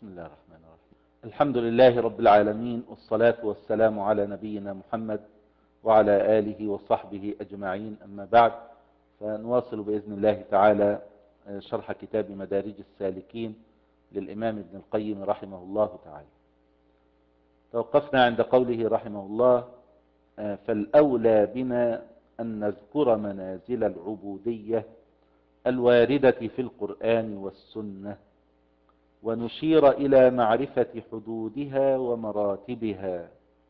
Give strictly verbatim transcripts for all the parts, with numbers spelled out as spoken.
بسم الله الرحمن الرحيم. الحمد لله رب العالمين، والصلاة والسلام على نبينا محمد وعلى آله وصحبه أجمعين، أما بعد، فنواصل بإذن الله تعالى شرح كتاب مدارج السالكين للإمام ابن القيم رحمه الله تعالى. توقفنا عند قوله رحمه الله: فالأولى بنا أن نذكر منازل العبودية الواردة في القرآن والسنة، ونشير إلى معرفة حدودها ومراتبها،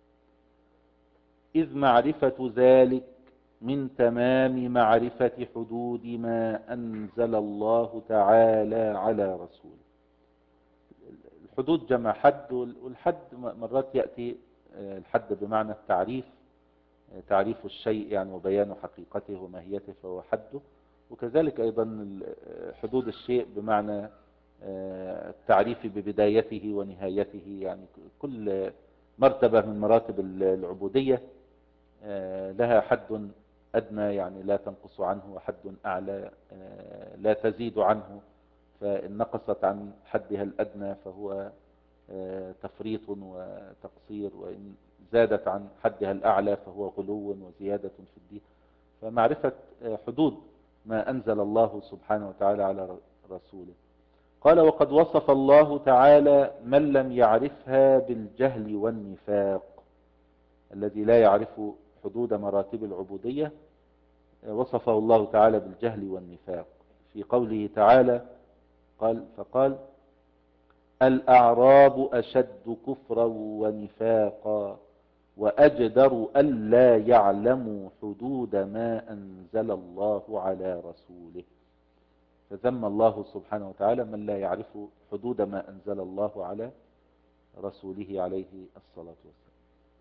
إذ معرفة ذلك من تمام معرفة حدود ما أنزل الله تعالى على رسوله. الحدود جمع حد، والحد مرات يأتي الحد بمعنى التعريف، تعريف الشيء يعني وبيان حقيقته وماهيته فهو حده، وكذلك أيضا حدود الشيء بمعنى التعريف ببدايته ونهايته، يعني كل مرتبة من مراتب العبودية لها حد أدنى يعني لا تنقص عنه، وحد أعلى لا تزيد عنه، فإن نقصت عن حدها الأدنى فهو تفريط وتقصير، وإن زادت عن حدها الأعلى فهو غلو وزيادة في الدين. فمعرفة حدود ما أنزل الله سبحانه وتعالى على رسوله. قال: وقد وصف الله تعالى من لم يعرفها بالجهل والنفاق. الذي لا يعرف حدود مراتب العبودية وصفه الله تعالى بالجهل والنفاق في قوله تعالى: قال فقال: الأعراب أشد كفرا ونفاقا وأجدر ألا يعلموا حدود ما أنزل الله على رسوله. فذم الله سبحانه وتعالى من لا يعرف حدود ما أنزل الله على رسوله عليه الصلاة والسلام.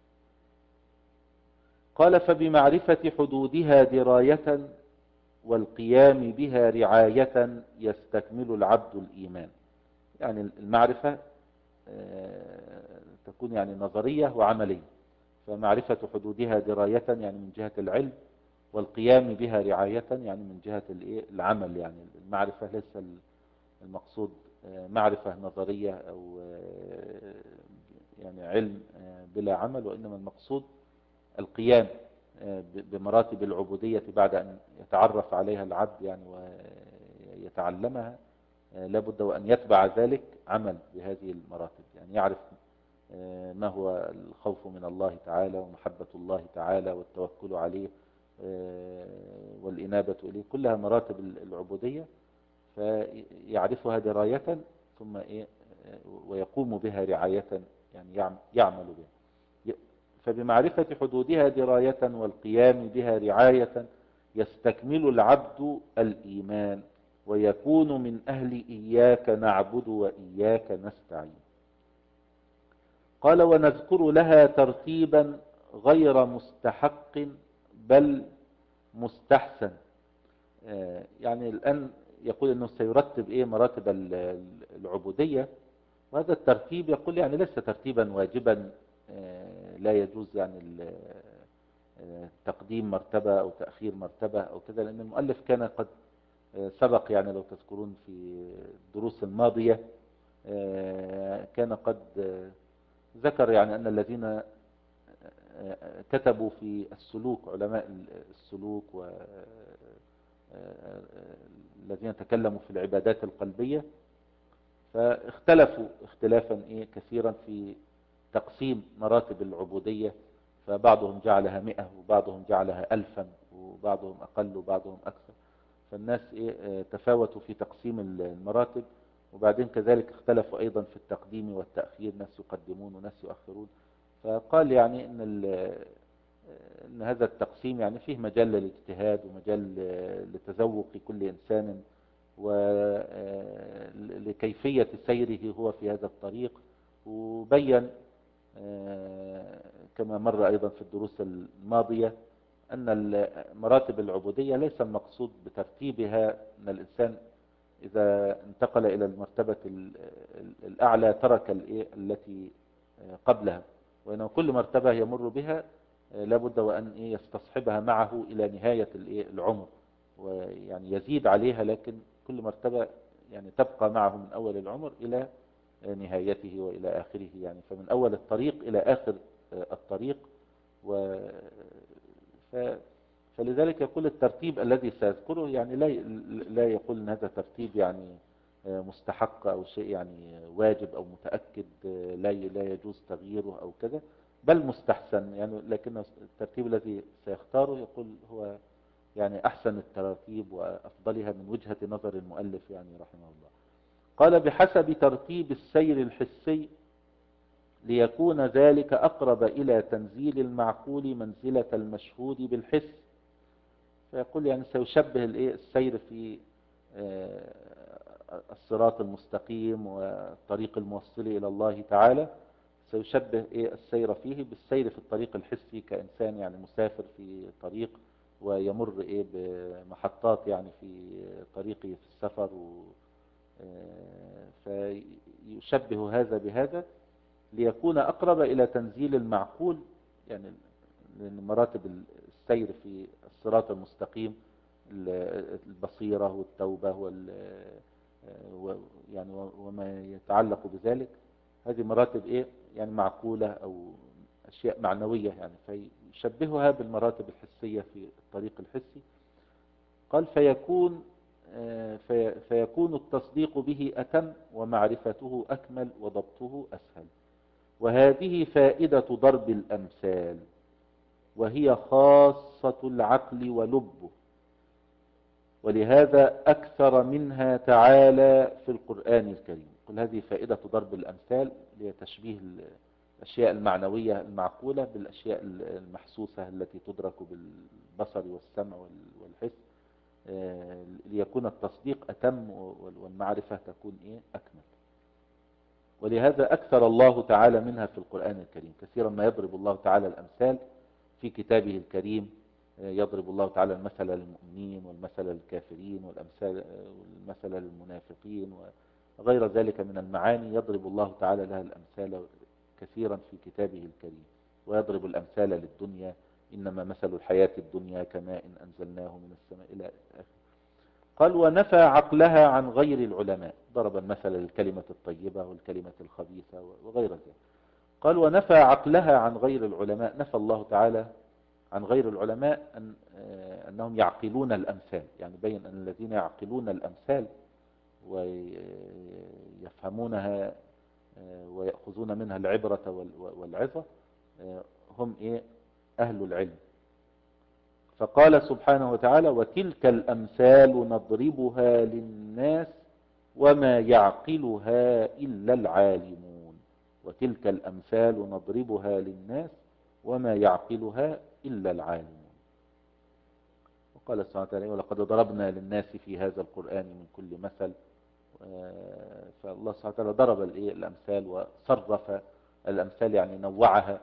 قال: فبمعرفة حدودها دراية والقيام بها رعاية يستكمل العبد الإيمان. يعني المعرفة تكون يعني نظرية وعملية، فمعرفة حدودها دراية يعني من جهة العلم، والقيام بها رعاية يعني من جهة العمل. يعني المعرفة ليس المقصود معرفة نظرية أو يعني علم بلا عمل، وإنما المقصود القيام بمراتب العبودية بعد أن يتعرف عليها العبد يعني ويتعلمها، لابد وأن يتبع ذلك عمل بهذه المراتب، يعني يعرف ما هو الخوف من الله تعالى ومحبة الله تعالى والتوكل عليه والإنابة إليه، كلها مراتب العبودية، فيعرفها دراية ثم إيه ويقوم بها رعاية، يعني يعمل بها. فبمعرفة حدودها دراية والقيام بها رعاية يستكمل العبد الإيمان ويكون من أهل إياك نعبد وإياك نستعين. قال: ونذكر لها ترتيبا غير مستحق بل مستحسن. يعني الآن يقول أنه سيرتب إيه مراتب العبودية، وهذا الترتيب يقول يعني ليس ترتيبا واجبا لا يجوز يعني تقديم مرتبة أو تأخير مرتبة أو كذا، لأن المؤلف كان قد سبق يعني لو تذكرون في الدروس الماضية كان قد ذكر يعني أن الذين كتبوا في السلوك، علماء السلوك والذين تكلموا في العبادات القلبية، فاختلفوا اختلافا إيه كثيرا في تقسيم مراتب العبودية، فبعضهم جعلها مئة وبعضهم جعلها ألفا وبعضهم أقل وبعضهم أكثر، فالناس إيه تفاوتوا في تقسيم المراتب، وبعدين كذلك اختلفوا أيضا في التقديم والتأخير، ناس يقدمون وناس يؤخرون. فقال يعني إن, إن هذا التقسيم يعني فيه مجال للاجتهاد ومجال لتذوق كل إنسان ولكيفية سيره هو في هذا الطريق. وبين كما مر أيضا في الدروس الماضية أن مراتب العبودية ليس المقصود بترتيبها أن الإنسان إذا انتقل إلى المرتبة الأعلى ترك التي قبلها، وإنه كل مرتبة يمر بها لابد وأن يستصحبها معه إلى نهاية العمر، ويعني يزيد عليها، لكن كل مرتبة يعني تبقى معه من أول العمر إلى نهايته وإلى آخره يعني، فمن أول الطريق إلى آخر الطريق. و ف... فلذلك يقول الترتيب الذي سيذكره يعني لا لا يقول ان هذا ترتيب يعني مستحق او شيء يعني واجب او متأكد لا لا يجوز تغييره او كذا، بل مستحسن يعني، لكن الترتيب الذي سيختاره يقول هو يعني احسن التراتيب وافضلها من وجهة نظر المؤلف يعني رحمه الله. قال بحسب ترتيب السير الحسي ليكون ذلك أقرب إلى تنزيل المعقول منزلة المشهود بالحس. فيقول يعني سيشبه السير في الصراط المستقيم والطريق الموصل إلى الله تعالى، سيشبه السير فيه بالسير في الطريق الحسي كإنسان يعني مسافر في طريق ويمر بمحطات يعني في طريقه في السفر، فيشبه هذا بهذا ليكون أقرب إلى تنزيل المعقول يعني، لأن مراتب السير في الصراط المستقيم البصيرة والتوبة وال يعني وما يتعلق بذلك، هذه مراتب إيه يعني معقولة أو أشياء معنوية يعني، فيشبهها بالمراتب الحسية في الطريق الحسي. قال فيكون في فيكون التصديق به أتم ومعرفته أكمل وضبطه أسهل. وهذه فائدة ضرب الأمثال، وهي خاصة العقل ولبه، ولهذا أكثر منها تعالى في القرآن الكريم. قل هذه فائدة ضرب الأمثال لتشبيه الأشياء المعنوية المعقولة بالأشياء المحسوسة التي تدرك بالبصر والسمع والحس، ليكون التصديق أتم والمعرفة تكون إيه أكمل. ولهذا أكثر الله تعالى منها في القرآن الكريم، كثيرا ما يضرب الله تعالى الأمثال في كتابه الكريم، يضرب الله تعالى المثل للمؤمنين والمثل للكافرين والأمثال والمثل للمنافقين وغير ذلك من المعاني، يضرب الله تعالى لها الأمثال كثيرا في كتابه الكريم. ويضرب الأمثال للدنيا، إنما مثل الحياة الدنيا كماء أنزلناه من السماء إلى آخره. قال ونفى عقلها عن غير العلماء، ضرب المثل للكلمة الطيبة والكلمة الخبيثة وغير ذلك. قال ونفى عقلها عن غير العلماء، نفى الله تعالى عن غير العلماء أن أنهم يعقلون الأمثال، يعني بين أن الذين يعقلون الأمثال ويفهمونها ويأخذون منها العبرة والعظة هم إيه أهل العلم. فقال سبحانه وتعالى وتلك الأمثال نضربها للناس وما يعقلها إلا العالمون. وتلك الأمثال نضربها للناس وما يعقلها إلا العالمون. وقال سبحانه وتعالى ولقد ضربنا للناس في هذا القرآن من كل مثل. فالله سبحانه وتعالى ضرب الأمثال وصرف الأمثال يعني نوعها،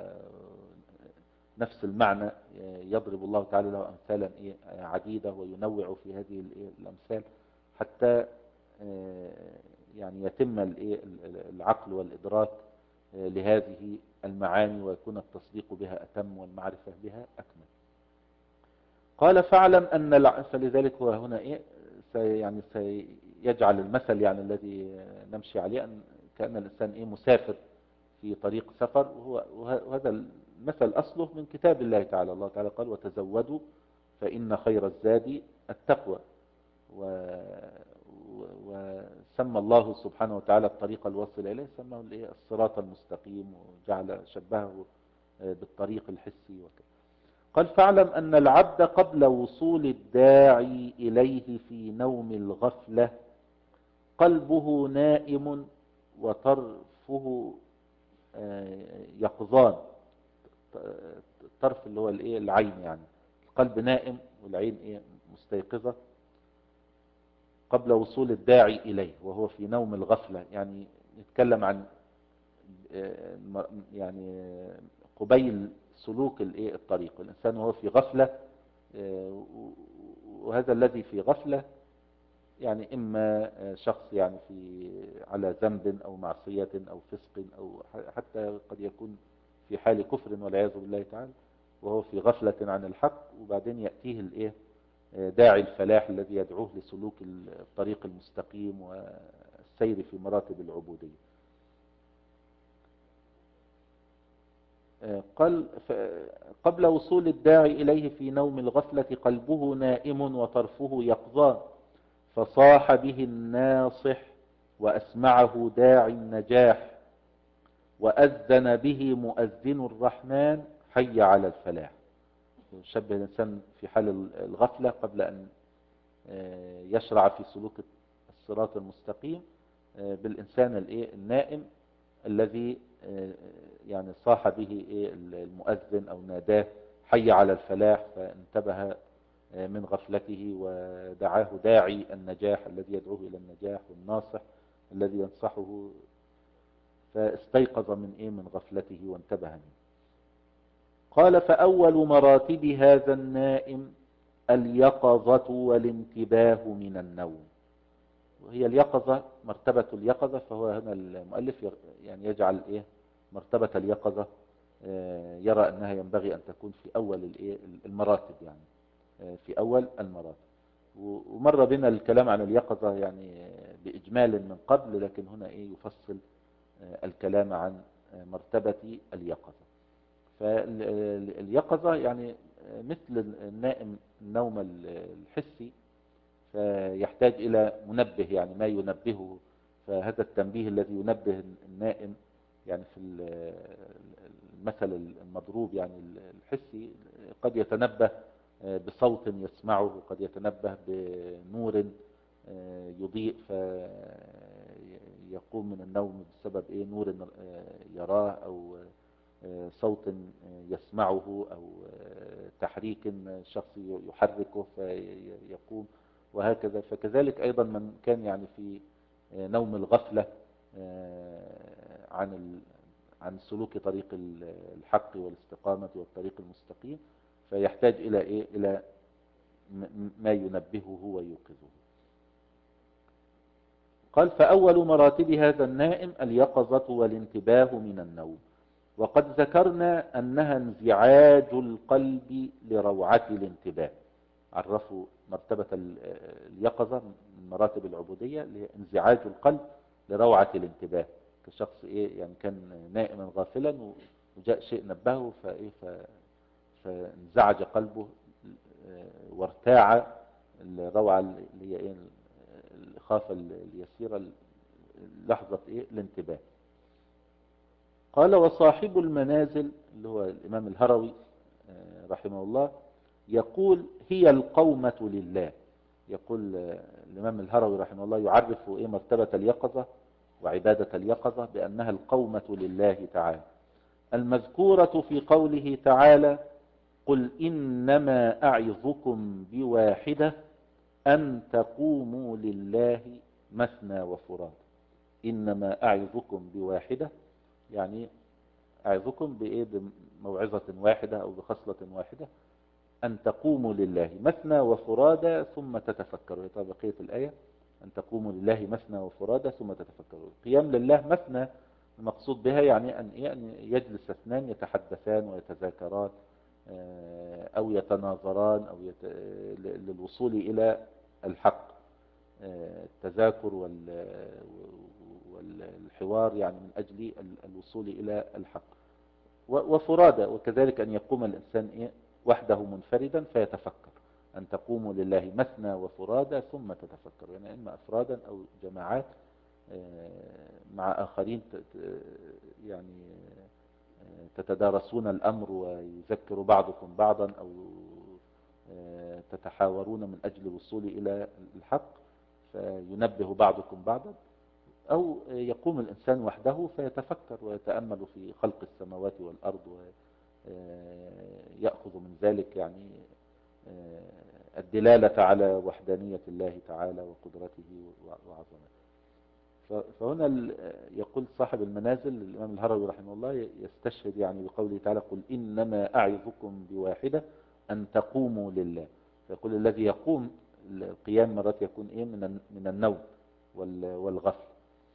ونفس المعنى يضرب الله تعالى له أمثالا عديدة وينوع في هذه الأمثال حتى يعني يتم العقل والإدراك لهذه المعاني ويكون التصديق بها أتم والمعرفة بها أكمل. قال فاعلم أن الع... فلذلك هو هنا إيه سي يعني سيجعل المثل يعني الذي نمشي عليه أن كأن الإنسان إيه مسافر في طريق سفر، وهو وهذا المثل أصله من كتاب الله تعالى. الله تعالى قال وتزودوا فإن خير الزاد التقوى، و... وسمى الله سبحانه وتعالى الطريق الواصل إليه سماه الصراط المستقيم، وجعل شبهه بالطريق الحسي وكذا. قال فاعلم أن العبد قبل وصول الداعي إليه في نوم الغفلة قلبه نائم وطرفه يقظان. الطرف اللي هو الايه العين، يعني القلب نائم والعين ايه مستيقظة قبل وصول الداعي إليه وهو في نوم الغفلة. يعني نتكلم عن يعني قبيل سلوك الايه الطريق، الإنسان وهو في غفلة، وهذا الذي في غفلة يعني إما شخص يعني في على ذنب أو معصية أو فسق أو حتى قد يكون في حال كفر والعياذ بالله تعالى، وهو في غفلة عن الحق، وبعدين يأتيه الايه داعي الفلاح الذي يدعوه لسلوك الطريق المستقيم والسير في مراتب العبودية. قال قبل وصول الداعي إليه في نوم الغفلة قلبه نائم وطرفه يقظان، فصاح به الناصح وأسمعه داعي النجاح، وأذن به مؤذن الرحمن حي على الفلاح. يشبه الإنسان في حال الغفلة قبل أن يشرع في سلوك الصراط المستقيم بالإنسان النائم الذي يعني صاح به المؤذن أو ناداه حي على الفلاح، فانتبه من غفلته ودعاه داعي النجاح الذي يدعوه إلى النجاح، والناصح الذي ينصحه، فاستيقظ من إيه من غفلته وانتبه منه. قال فأول مراتب هذا النائم اليقظة والانتباه من النوم. وهي اليقظة مرتبة اليقظة، فهو هنا المؤلف يعني يجعل إيه مرتبة اليقظة يرى أنها ينبغي أن تكون في أول المراتب، يعني في أول المراتب. ومر بنا الكلام عن اليقظة يعني بإجمال من قبل، لكن هنا إيه يفصل الكلام عن مرتبة اليقظة. فاليقظة يعني مثل النائم النوم الحسي، فيحتاج إلى منبه، يعني ما ينبهه. فهذا التنبيه الذي ينبه النائم يعني في المثل المضروب يعني الحسي قد يتنبه بصوت يسمعه، قد يتنبه بنور يضيء فيقوم من النوم بسبب إيه نور يراه، أو صوت يسمعه، أو تحريك شخص يحركه فيقوم، وهكذا. فكذلك أيضا من كان يعني في نوم الغفلة عن عن سلوك طريق الحق والاستقامة والطريق المستقيم، فيحتاج إلى إيه إلى ما ينبهه ويوقظه. قال فأول مراتب هذا النائم اليقظة والانتباه من النوم. وقد ذكرنا أنها انزعاج القلب لروعة الانتباه. عرفوا مرتبة اليقظة من مراتب العبودية اللي هي انزعاج القلب لروعة الانتباه، كشخص إيه يعني كان نائما غافلا وجاء شيء نبهه فإيه فانزعج قلبه وارتاع الروعة اللي هي إيه الإخافة اليسيرة لحظة إيه الانتباه. قال وصاحب المنازل اللي هو الإمام الهروي رحمه الله يقول هي القومة لله. يقول الإمام الهروي رحمه الله يعرف إيه مرتبة اليقظة وعبادة اليقظة بأنها القومة لله تعالى، المذكورة في قوله تعالى قل إنما أعظكم بواحدة أن تقوموا لله مثنى وفراد. إنما أعظكم بواحدة يعني أعظكم بإيه بموعظة واحدة أو بخصلة واحدة، أن تقوموا لله مثنى وفرادى ثم تتفكروا. هي بقية الآية أن تقوموا لله مثنى وفرادى ثم تتفكروا. القيام لله مثنى المقصود بها يعني أن يجلس اثنان يتحدثان ويتذاكران أو يتناظران أو يت... للوصول إلى الحق، التذاكر والحوار يعني من أجل الوصول إلى الحق. وفرادى وكذلك أن يقوم الإنسان إيه وحده منفردا فيتفكر. أن تقوموا لله مثنى وفرادى ثم تتفكر، يعني إما أفرادا أو جماعات مع آخرين يعني تتدارسون الأمر ويذكر بعضكم بعضا، أو تتحاورون من أجل الوصول إلى الحق فينبه بعضكم بعضا، أو يقوم الإنسان وحده فيتفكر ويتأمل في خلق السماوات والأرض ويأخذ من ذلك يعني الدلالة على وحدانية الله تعالى وقدرته وعظمته. فهنا يقول صاحب المنازل الإمام الهروي رحمه الله يستشهد يعني بقوله تعالى قل إنما أعظكم بواحدة أن تقوموا لله. فيقول الذي يقوم القيام مرات يكون إيه من من النوم والغفل.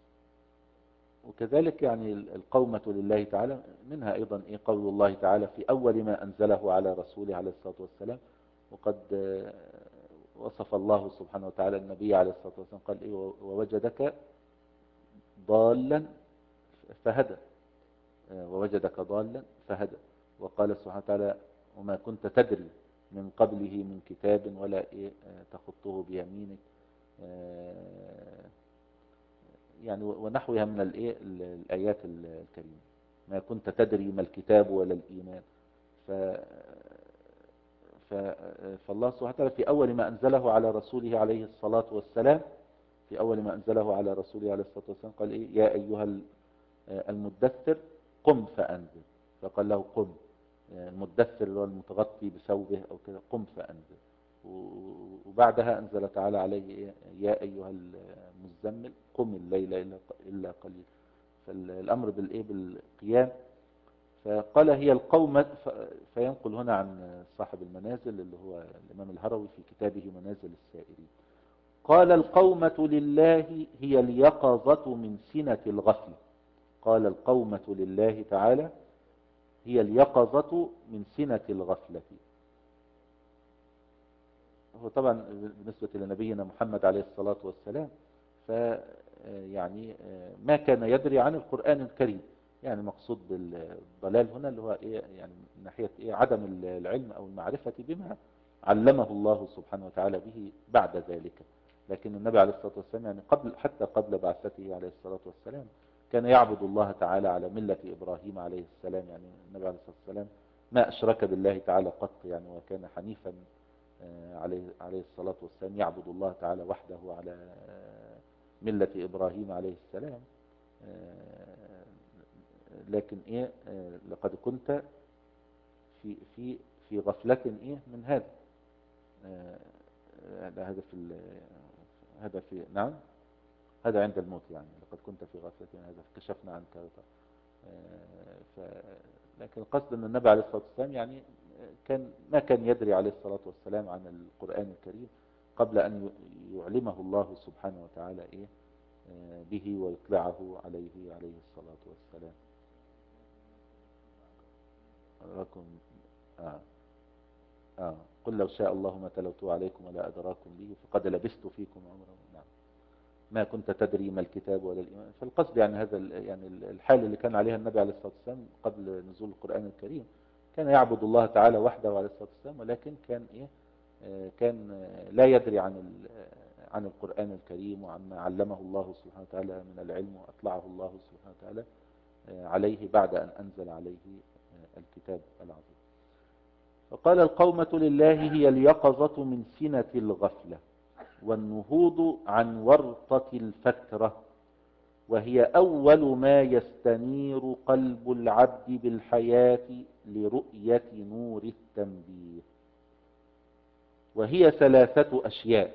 وكذلك يعني القومة لله تعالى منها أيضا إيه قول الله تعالى في أول ما أنزله على رسوله عليه الصلاة والسلام. وقد وصف الله سبحانه وتعالى النبي عليه الصلاة والسلام قال إيه ووجدك ضالا فهدى. ووجدك ضالا فهدى. وقال سبحانه وتعالى وما كنت تدري من قبله من كتاب ولا إيه تخطه بيمينك، يعني ونحوها من الإيه الآيات الكريمة. ما كنت تدري ما الكتاب ولا الإيمان. ف فالله سبحانه وتعالى في أول ما أنزله على رسوله عليه الصلاة والسلام في أول ما أنزله على رسوله عليه الصلاة والسلام قال إيه يا أيها المدثر قم فأنذر. فقال له قم، المدثر اللي هو المتغطي بثوبه أو كده، قم فأنذر. وبعدها أنزل تعالى عليه إيه يا أيها المزمل قم الليل إلا قليل. فالأمر بالإيه بالقيام. فقال هي القومة، فينقل هنا عن صاحب المنازل اللي هو الإمام الهروي في كتابه منازل السائرين، قال القومة لله هي اليقظة من سنة الغفلة. قال القومة لله تعالى هي اليقظة من سنة الغفلة. هو طبعا بالنسبة لنبينا محمد عليه الصلاة والسلام ف يعني ما كان يدري عن القرآن الكريم. يعني مقصود بالضلال هنا اللي هو إيه يعني من ناحية إيه عدم العلم أو المعرفة بما علمه الله سبحانه وتعالى به بعد ذلك. لكن النبي عليه الصلاة والسلام يعني قبل حتى قبل بعثته عليه الصلاة والسلام كان يعبد الله تعالى على ملة إبراهيم عليه السلام. يعني النبي عليه الصلاة والسلام ما أشرك بالله تعالى قط، يعني وكان حنيفا عليه عليه الصلاة والسلام يعبد الله تعالى وحده على ملة إبراهيم عليه السلام. لكن إيه لقد كنت في في في غفلة إيه من هذا. هذا في هذا في نعم هذا عند الموت. يعني لقد كنت في غفلة من هذا فكشفنا عنك. ف لكن القصد أن النبي عليه الصلاة والسلام يعني كان ما كان يدري عليه الصلاة والسلام عن القرآن الكريم قبل أن يعلمه الله سبحانه وتعالى إيه به ويطلعه عليه عليه الصلاة والسلام. أراكم آه آه قل لو شاء الله ما تلوته عليكم ولا أدراكم به فقد لبثت فيكم عمرا. نعم ما كنت تدري ما الكتاب ولا الإيمان. فالقصد يعني هذا يعني الحال اللي كان عليها النبي عليه الصلاة والسلام قبل نزول القرآن الكريم كان يعبد الله تعالى وحده عليه الصلاة والسلام، ولكن كان إيه كان لا يدري عن عن القرآن الكريم وعن ما علمه الله سبحانه وتعالى من العلم وأطلعه الله سبحانه وتعالى عليه بعد أن أنزل عليه الكتاب العظيم. فقال القومة لله هي اليقظة من سنة الغفلة والنهوض عن ورطة الفترة، وهي أول ما يستنير قلب العبد بالحياة لرؤية نور التنبيه. وهي ثلاثة أشياء.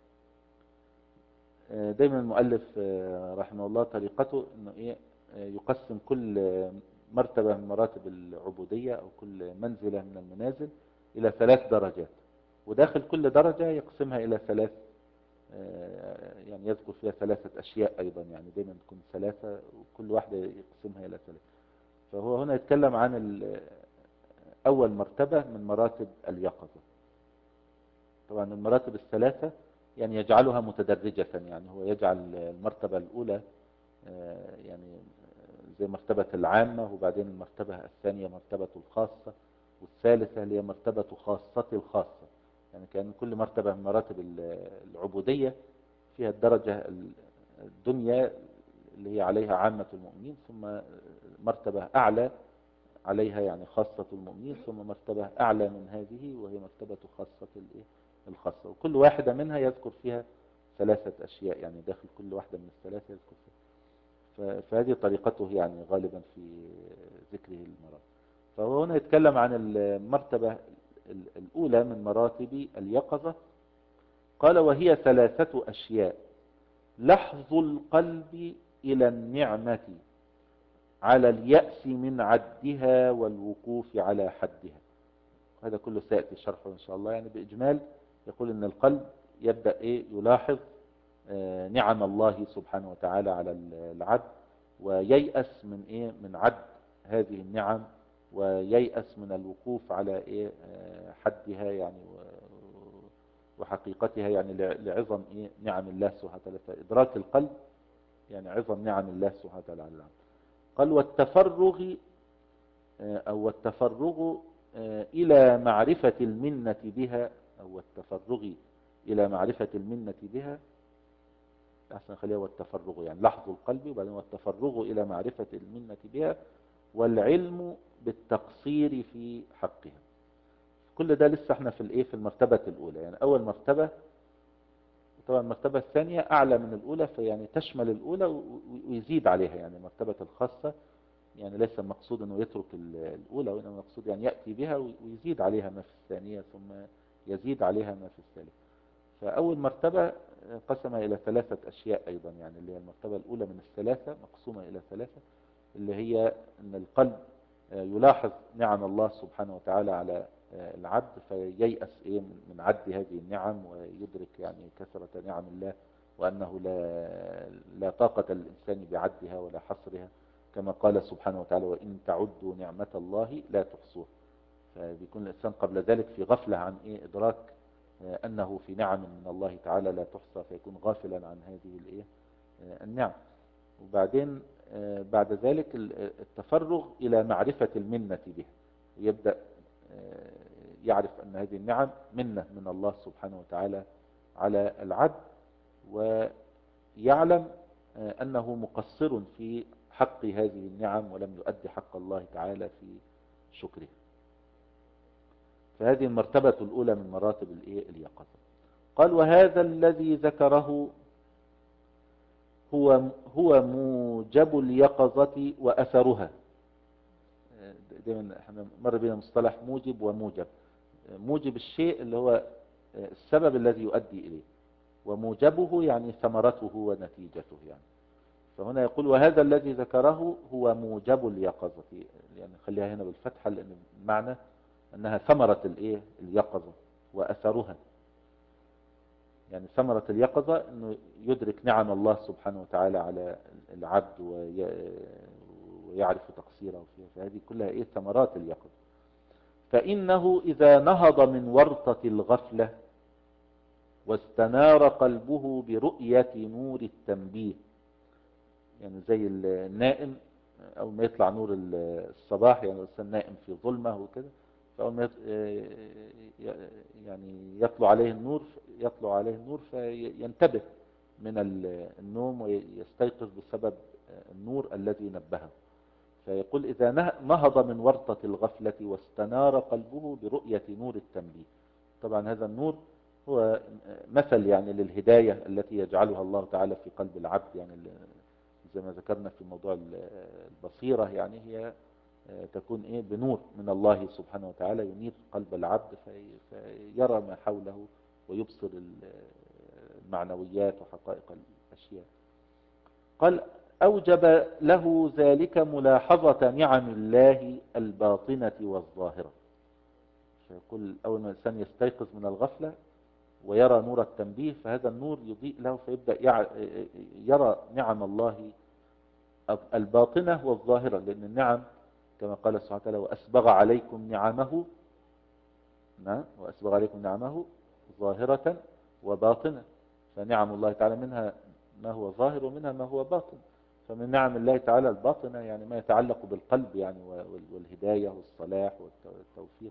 دايما المؤلف رحمه الله طريقته انه ايه يقسم كل مرتبة من مراتب العبودية او كل منزلة من المنازل الى ثلاث درجات، وداخل كل درجة يقسمها الى ثلاث يعني يذكر فيها ثلاثة اشياء ايضا. يعني دايما تكون ثلاثة وكل واحدة يقسمها الى ثلاثة. فهو هنا يتكلم عن اول مرتبة من مراتب اليقظة. طبعا المراتب الثلاثة يعني يجعلها متدرجة. يعني هو يجعل المرتبة الأولى يعني زي مرتبة العامة، وبعدين المرتبة الثانية مرتبة الخاصة، والثالثة اللي هي مرتبة خاصة الخاصة. يعني كان كل مرتبة من مراتب العبودية فيها الدرجة الدنيا اللي هي عليها عامة المؤمنين، ثم مرتبة أعلى عليها يعني خاصة المؤمنين، ثم مرتبة أعلى من هذه وهي مرتبة خاصة الخاصة. وكل واحدة منها يذكر فيها ثلاثة أشياء. يعني داخل كل واحدة من الثلاثة يذكر فيها. فهذه طريقته يعني غالبا في ذكره المراتب. فهو هنا يتكلم عن المرتبة الأولى من مراتب اليقظة. قال وهي ثلاثة أشياء: لحظ القلب إلى النعمة على اليأس من عدها والوقوف على حدها. هذا كله سيأتي شرحه إن شاء الله. يعني بإجمال يقول إن القلب يبدأ إيه يلاحظ آه نعم الله سبحانه وتعالى على العبد، وييأس من إيه من عد هذه النعم، وييأس من الوقوف على إيه آه حدها يعني وحقيقتها، يعني لعظم إيه نعم الله سبحانه وتعالى. فإدراك القلب يعني عظم نعم الله سبحانه وتعالى على العبد. قال والتفرغ أو التفرغ إلى معرفة المنة بها، أو التفرغ إلى معرفة المنة بها، أحسن خليها والتفرغ يعني لحظ القلب، وبعدين والتفرغ إلى معرفة المنة بها والعلم بالتقصير في حقها. كل ده لسه احنا في الايه في المرتبة الأولى. يعني أول مرتبة، طبعا المرتبة الثانية أعلى من الأولى، فيعني تشمل الأولى ويزيد عليها. يعني المرتبة الخاصة يعني ليس المقصود أنه يترك الأولى، وإنما المقصود يعني يأتي بها ويزيد عليها ما في الثانية، ثم يزيد عليها ما في الثالثة. فأول مرتبة قسمها إلى ثلاثة أشياء أيضا، يعني اللي هي المرتبة الأولى من الثلاثة مقسومة إلى ثلاثة، اللي هي أن القلب يلاحظ نعم الله سبحانه وتعالى على العبد، فييأس إيه من عد هذه النعم، ويدرك يعني كثرة نعم الله، وأنه لا, لا طاقة للإنسان بعدها ولا حصرها، كما قال سبحانه وتعالى وإن تعدوا نعمة الله لا تحصوها. فبيكون الإنسان قبل ذلك في غفلة عن إيه إدراك أنه في نعم من الله تعالى لا تحصى، فيكون غافلا عن هذه الإيه النعم. وبعدين بعد ذلك التفرغ إلى معرفة المنة به، يبدأ يعرف أن هذه النعم منة من الله سبحانه وتعالى على العبد، ويعلم أنه مقصر في حق هذه النعم ولم يؤدي حق الله تعالى في شكره. فهذه المرتبة الأولى من مراتب اليقظة. قال وهذا الذي ذكره هو هو موجب اليقظة وأثرها. دايما احنا مر بنا مصطلح موجب وموجب. موجب الشيء اللي هو السبب الذي يؤدي إليه، وموجبه يعني ثمرته ونتيجته. يعني فهنا يقول وهذا الذي ذكره هو موجب اليقظة، يعني خليها هنا بالفتحة لأن المعنى أنها ثمرة الإيه اليقظة وأثرها. يعني ثمرة اليقظة أنه يدرك نعم الله سبحانه وتعالى على العبد ويعرف تقصيره فيها، فهذه كلها إيه ثمرات اليقظة. فإنه إذا نهض من ورطة الغفلة واستنار قلبه برؤية نور التنبيه، يعني زي النائم أول ما يطلع نور الصباح، يعني الإنسان نائم في ظلمة وكده، فأول ما يعني يطلع عليه النور يطلع عليه النور فينتبه من النوم ويستيقظ بسبب النور الذي نبهه. فيقول إذا نهض من ورطة الغفلة واستنار قلبه برؤية نور التنبيه. طبعا هذا النور هو مثل يعني للهداية التي يجعلها الله تعالى في قلب العبد، يعني زي ما ذكرنا في موضوع البصيرة، يعني هي تكون إيه بنور من الله سبحانه وتعالى ينير قلب العبد فيرى ما حوله ويبصر المعنويات وحقائق الأشياء. قال أوجب له ذلك ملاحظة نعم الله الباطنة والظاهرة. فيقول أول ما الإنسان يستيقظ من الغفلة ويرى نور التنبيه، فهذا النور يضيء له فيبدأ يرى نعم الله الباطنة والظاهرة، لأن النعم كما قال سبحانه وتعالى وأسبغ عليكم نعمه وأسبغ عليكم نعمه ظاهرة وباطنة. فنعم الله تعالى منها ما هو ظاهر ومنها ما هو باطن. فمن نعم الله تعالى الباطنة يعني ما يتعلق بالقلب، يعني والهداية والصلاح والتوفيق.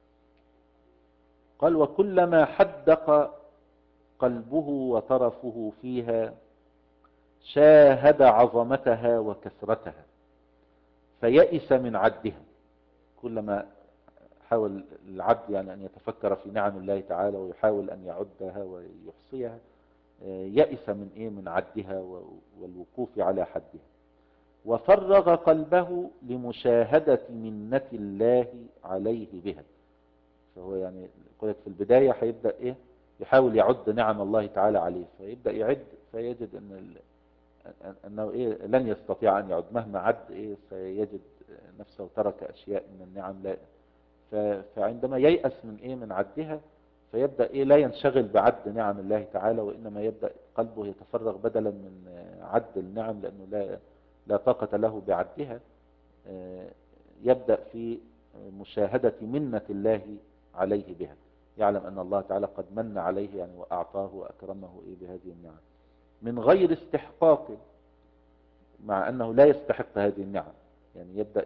قال وكلما حدق قلبه وطرفه فيها شاهد عظمتها وكثرتها فيئس من عدها. كلما حاول العبد يعني أن يتفكر في نعم الله تعالى ويحاول أن يعدها ويحصيها، يئس من إيه من عدها والوقوف على حدها. وفرغ قلبه لمشاهدة منة الله عليه بها. فهو يعني قلت في البداية هيبدأ إيه يحاول يعد نعم الله تعالى عليه، فيبدأ يعد فيجد أن أنه إيه لن يستطيع أن يعد، مهما عد إيه سيجد نفسه ترك أشياء من النعم. لا فعندما ييأس من إيه من عدها فيبدأ إيه لا ينشغل بعد نعم الله تعالى، وإنما يبدأ قلبه يتفرغ بدلا من عد النعم، لأنه لا لا طاقة له بعدها. يبدأ في مشاهدة منة الله عليه بها، يعلم أن الله تعالى قد من عليه يعني وأعطاه وأكرمه إيه بهذه النعم من غير استحقاق مع أنه لا يستحق هذه النعم. يعني يبدأ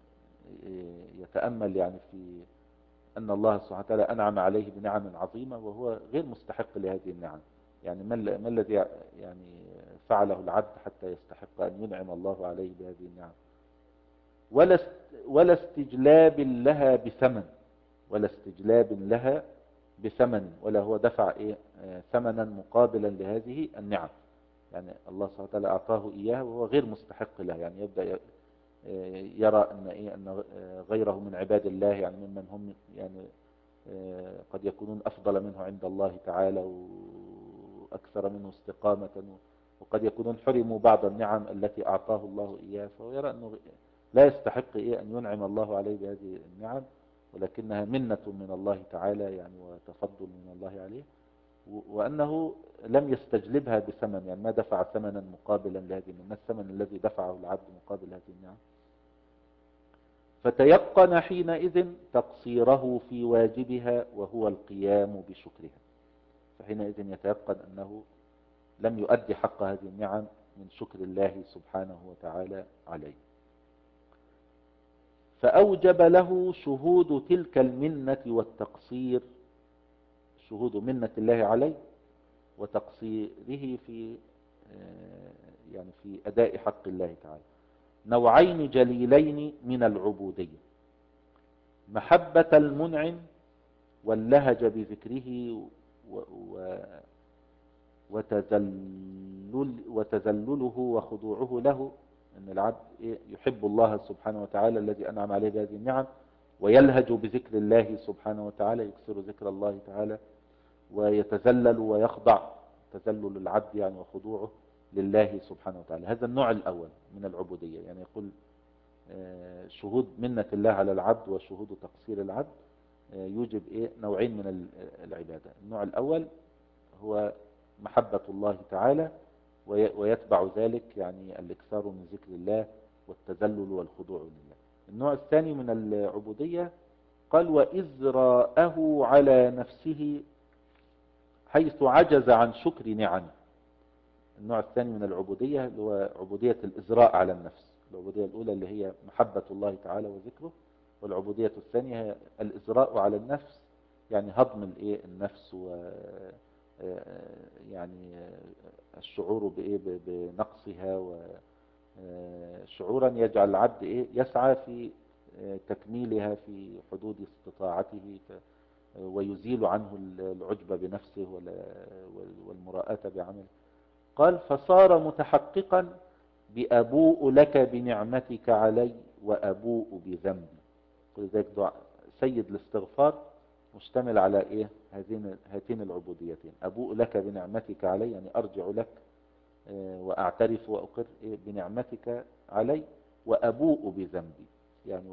يتأمل يعني في أن الله سبحانه وتعالى أنعم عليه بنعم عظيمة وهو غير مستحق لهذه النعم. يعني ما ال- ما الذي يعني فعله العبد حتى يستحق أن ينعم الله عليه بهذه النعم؟ ولا است- ولا استجلاب لها بثمن، ولا استجلاب لها بثمن، ولا هو دفع إيه آه، ثمنا مقابلا لهذه النعم. يعني الله سبحانه وتعالى أعطاه إياها وهو غير مستحق لها. يعني يبدأ ي- آه، يرى أن إيه أن آه، غيره من عباد الله، يعني ممن هم يعني آه، قد يكونون أفضل منه عند الله تعالى وأكثر منه استقامة، وقد يكونون حرموا بعض النعم التي أعطاه الله إياه، فهو يرى أنه لا يستحق إيه أن ينعم الله عليه بهذه النعم، ولكنها منة من الله تعالى يعني وتفضل من الله عليه، وأنه لم يستجلبها بثمن، يعني ما دفع ثمنا مقابلا لهذه النعم، ما الثمن الذي دفعه العبد مقابل هذه النعم. فتيقن حينئذ تقصيره في واجبها وهو القيام بشكرها. فحينئذ يتيقن أنه لم يؤدي حق هذه النعم من شكر الله سبحانه وتعالى عليه. فأوجب له شهود تلك المنة والتقصير، شهود منة الله عليه وتقصيره في يعني في أداء حق الله تعالى، نوعين جليلين من العبودية: محبة المنعم واللهج بذكره و و وتذلل وتذلله وخضوعه له. أن العبد يحب الله سبحانه وتعالى الذي أنعم عليه بهذه النعم، ويلهج بذكر الله سبحانه وتعالى، يكثر ذكر الله تعالى، ويتذلل ويخضع، تذلل العبد يعني وخضوعه لله سبحانه وتعالى. هذا النوع الأول من العبودية. يعني يقول شهود منة الله على العبد وشهود تقصير العبد يوجب إيه نوعين من العبادة. النوع الأول هو محبة الله تعالى، ويتبع ذلك يعني الاكثار من ذكر الله والتذلل والخضوع لله. النوع الثاني من العبودية قال: وإزراءه على نفسه حيث عجز عن شكر نعمه. النوع الثاني من العبودية اللي هو عبودية الإزراء على النفس. العبودية الأولى اللي هي محبة الله تعالى وذكره، والعبودية الثانية هي الإزراء على النفس، يعني هضم الإيه النفس و يعني الشعور بإيه بنقصها، وشعورا يجعل العبد إيه يسعى في تكميلها في حدود استطاعته، ويزيل عنه العجب بنفسه والمراءة بعمله. قال: فصار متحققا بأبوء لك بنعمتك علي وأبوء بذنبي. ولذلك دعاء سيد الاستغفار مشتمل على إيه هذين هاتين العبوديتين: أبوء لك بنعمتك علي، يعني أرجع لك وأعترف وأقر بنعمتك علي، وأبوء بذنبي، يعني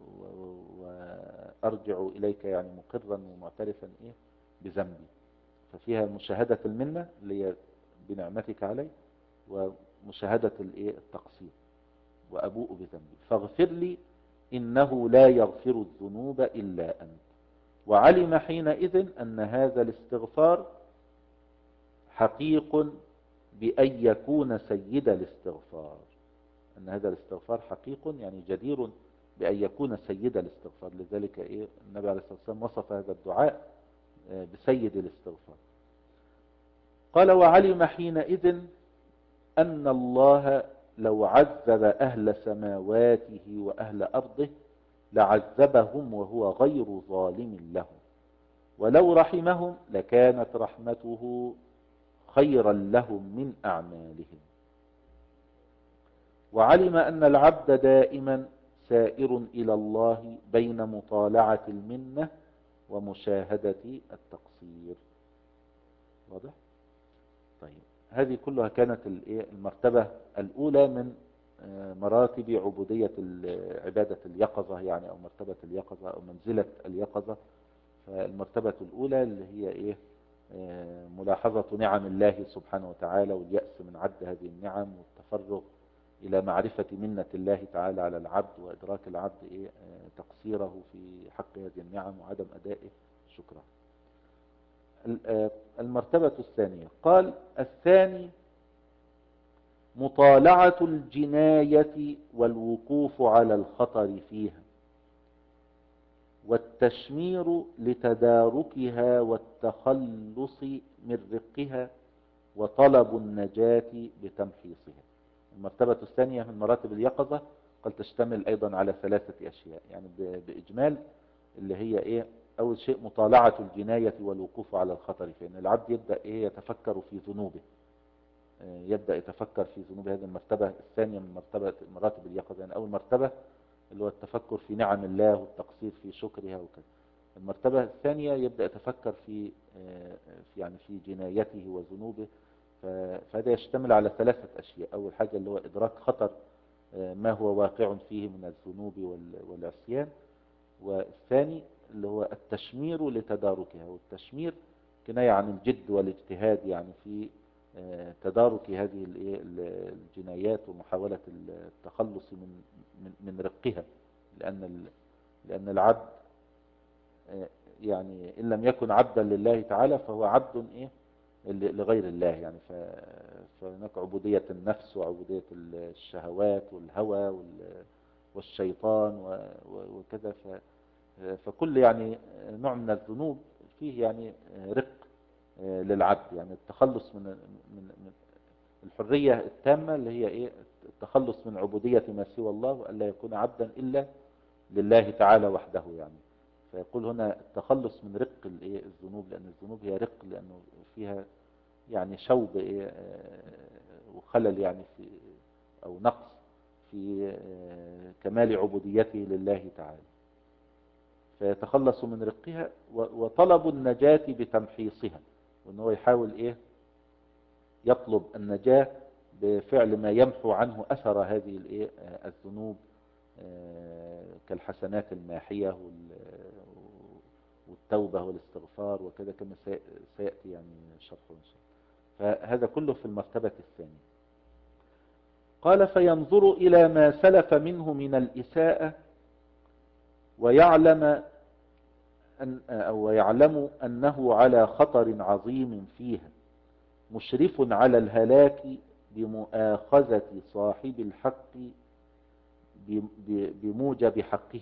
وأرجع إليك يعني مقرا ومعترفا إيه بذنبي. ففيها مشاهدة المنة اللي هي بنعمتك علي، ومشاهدة الايه التقصير، وأبوء بذنبي فاغفر لي إنه لا يغفر الذنوب إلا أنت. وعلم حينئذ أن هذا الاستغفار حقيق بأن يكون سيد الاستغفار، أن هذا الاستغفار حقيق يعني جدير بأن يكون سيد الاستغفار. لذلك إيه النبي عليه الصلاة والسلام وصف هذا الدعاء بسيد الاستغفار. قال: وعلم حينئذ أن الله لو عذب أهل سماواته وأهل أرضه لعذبهم وهو غير ظالم لهم، ولو رحمهم لكانت رحمته خيرا لهم من أعمالهم. وعلم أن العبد دائما سائر إلى الله بين مطالعة المنة ومشاهدة التقصير. واضح؟ طيب، هذه كلها كانت المرتبة الأولى من مراتب عبودية عبادة اليقظة، يعني أو مرتبة اليقظة أو منزلة اليقظة. فالمرتبة الأولى اللي هي إيه ملاحظة نعم الله سبحانه وتعالى واليأس من عد هذه النعم، والتفرغ إلى معرفة منة الله تعالى على العبد، وإدراك العبد إيه تقصيره في حق هذه النعم وعدم أدائه شكرا. المرتبة الثانية قال: الثاني مطالعة الجناية والوقوف على الخطر فيها، والتشمير لتداركها والتخلص من رقها، وطلب النجاة بتمحيصها. المرتبة الثانية من مراتب اليقظة قد تشتمل أيضا على ثلاثة أشياء، يعني بإجمال اللي هي إيه؟ أول شيء مطالعة الجناية والوقوف على الخطر، فإن العبد يبدأ إيه؟ يتفكر في ذنوبه، يبدأ يتفكر في ذنوب. هذه المرتبة الثانية من مرتبة مراتب اليقظة. يعني أول مرتبة اللي هو التفكر في نعم الله والتقصير في شكرها وكذا. المرتبة الثانية يبدأ يتفكر في في يعني في جنايته وذنوبه. فهذا يشتمل على ثلاثة أشياء. أول حاجة اللي هو إدراك خطر ما هو واقع فيه من الذنوب والعصيان، والثاني اللي هو التشمير لتداركها. والتشمير كناية عن الجد والاجتهاد يعني في تدارك هذه الجنايات ومحاولة التخلص من من من رقها، لأن لأن العبد يعني إن لم يكن عبدا لله تعالى فهو عبد إيه لغير الله. يعني فهناك عبودية النفس وعبودية الشهوات والهوى والشيطان وكذا. فكل يعني نوع من الذنوب فيه يعني رق للعبد، يعني التخلص من من الحرية التامة اللي هي ايه؟ التخلص من عبودية ما سوى الله، وألا يكون عبدا إلا لله تعالى وحده. يعني فيقول هنا التخلص من رق الايه؟ الذنوب، لأن الذنوب هي رق، لأنه فيها يعني شوب ايه؟ وخلل يعني في أو نقص في كمال عبوديته لله تعالى، فيتخلص من رقها. وطلب النجاة بتمحيصها، وان هو يحاول ايه؟ يطلب النجاة بفعل ما يمحو عنه أثر هذه الايه؟ الذنوب، كالحسنات الماحية والتوبة والاستغفار وكذا، كما سيأتي يعني شرحه إن شاء الله. فهذا كله في المرتبة الثانية. قال فينظر إلى ما سلف منه من الإساءة، ويعلم أن أو يعلم أنه على خطر عظيم فيها، مشرف على الهلاك بمؤاخذة صاحب الحق بموجب حقه.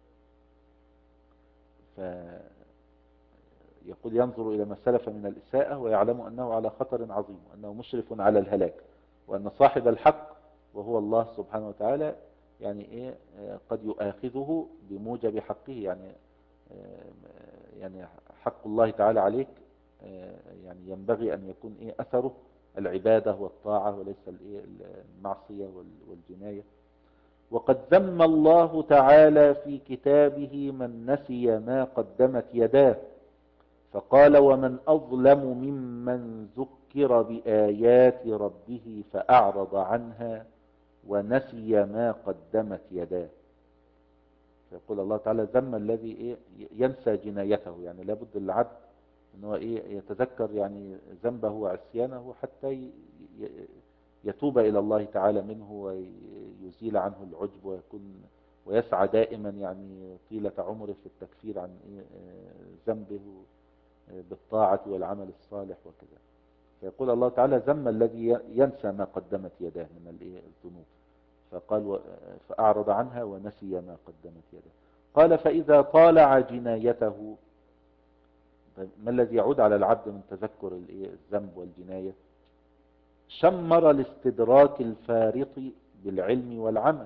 فيقول ينظر إلى ما سلف من الإساءة ويعلم أنه على خطر عظيم، وأنه مشرف على الهلاك، وأن صاحب الحق وهو الله سبحانه وتعالى يعني إيه؟ قد يؤاخذه بموجب حقه. يعني يعني حق الله تعالى عليك يعني ينبغي أن يكون إيه؟ أثره العبادة والطاعة وليس الإيه؟ المعصية والجناية. وقد ذم الله تعالى في كتابه من نسي ما قدمت يداه، فقال ومن أظلم ممن ذكر بآيات ربه فأعرض عنها ونسي ما قدمت يداه. فيقول الله تعالى ذم الذي إيه؟ ينسى جنايته. يعني لابد العبد ان هو ايه؟ يتذكر يعني ذنبه وعصيانه حتى يتوب الى الله تعالى منه ويزيل عنه العجب، ويكون ويسعى دائما يعني طيلة عمره في التكفير عن إيه؟ ذنبه بالطاعة والعمل الصالح وكذا. فيقول الله تعالى ذم الذي ينسى ما قدمت يداه من الإيه؟ الذنوب. فقال فأعرض عنها ونسي ما قدمت يداه. قال فإذا طالع جنايته، ما الذي يعود على العبد من تذكر الذنب والجناية؟ شمر الاستدراك الفارط بالعلم والعمل.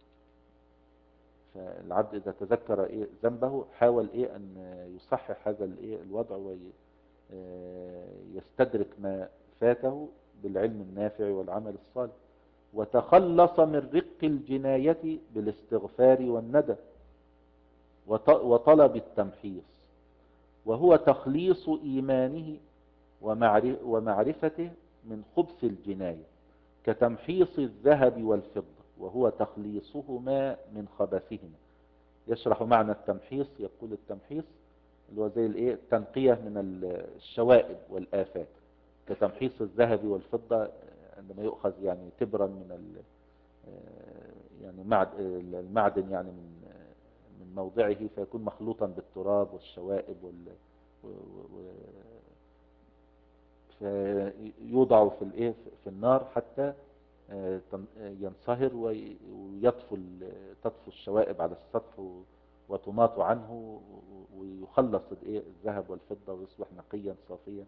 فالعبد إذا تذكر إيه ذنبه حاول إيه أن يصحح هذا الإيه الوضع ويستدرك ما فاته بالعلم النافع والعمل الصالح، وتخلص من رق الجناية بالاستغفار والندى وطلب التمحيص، وهو تخليص إيمانه ومعرفته من خبث الجناية، كتمحيص الذهب والفضة، وهو تخليصهما من خبثهما. يشرح معنى التمحيص. يقول التمحيص اللي هو زي الايه؟ التنقية من الشوائب والآفات، كتمحيص الذهب والفضة عندما يؤخذ يعني تبرا من يعني المعدن يعني من من موضعه فيكون مخلوطا بالتراب والشوائب وال فيوضع في الايه؟ في النار حتى ينصهر ويطفو تطفو الشوائب على السطح وتماط عنه ويخلص الذهب والفضة ويصبح نقيا صافيا.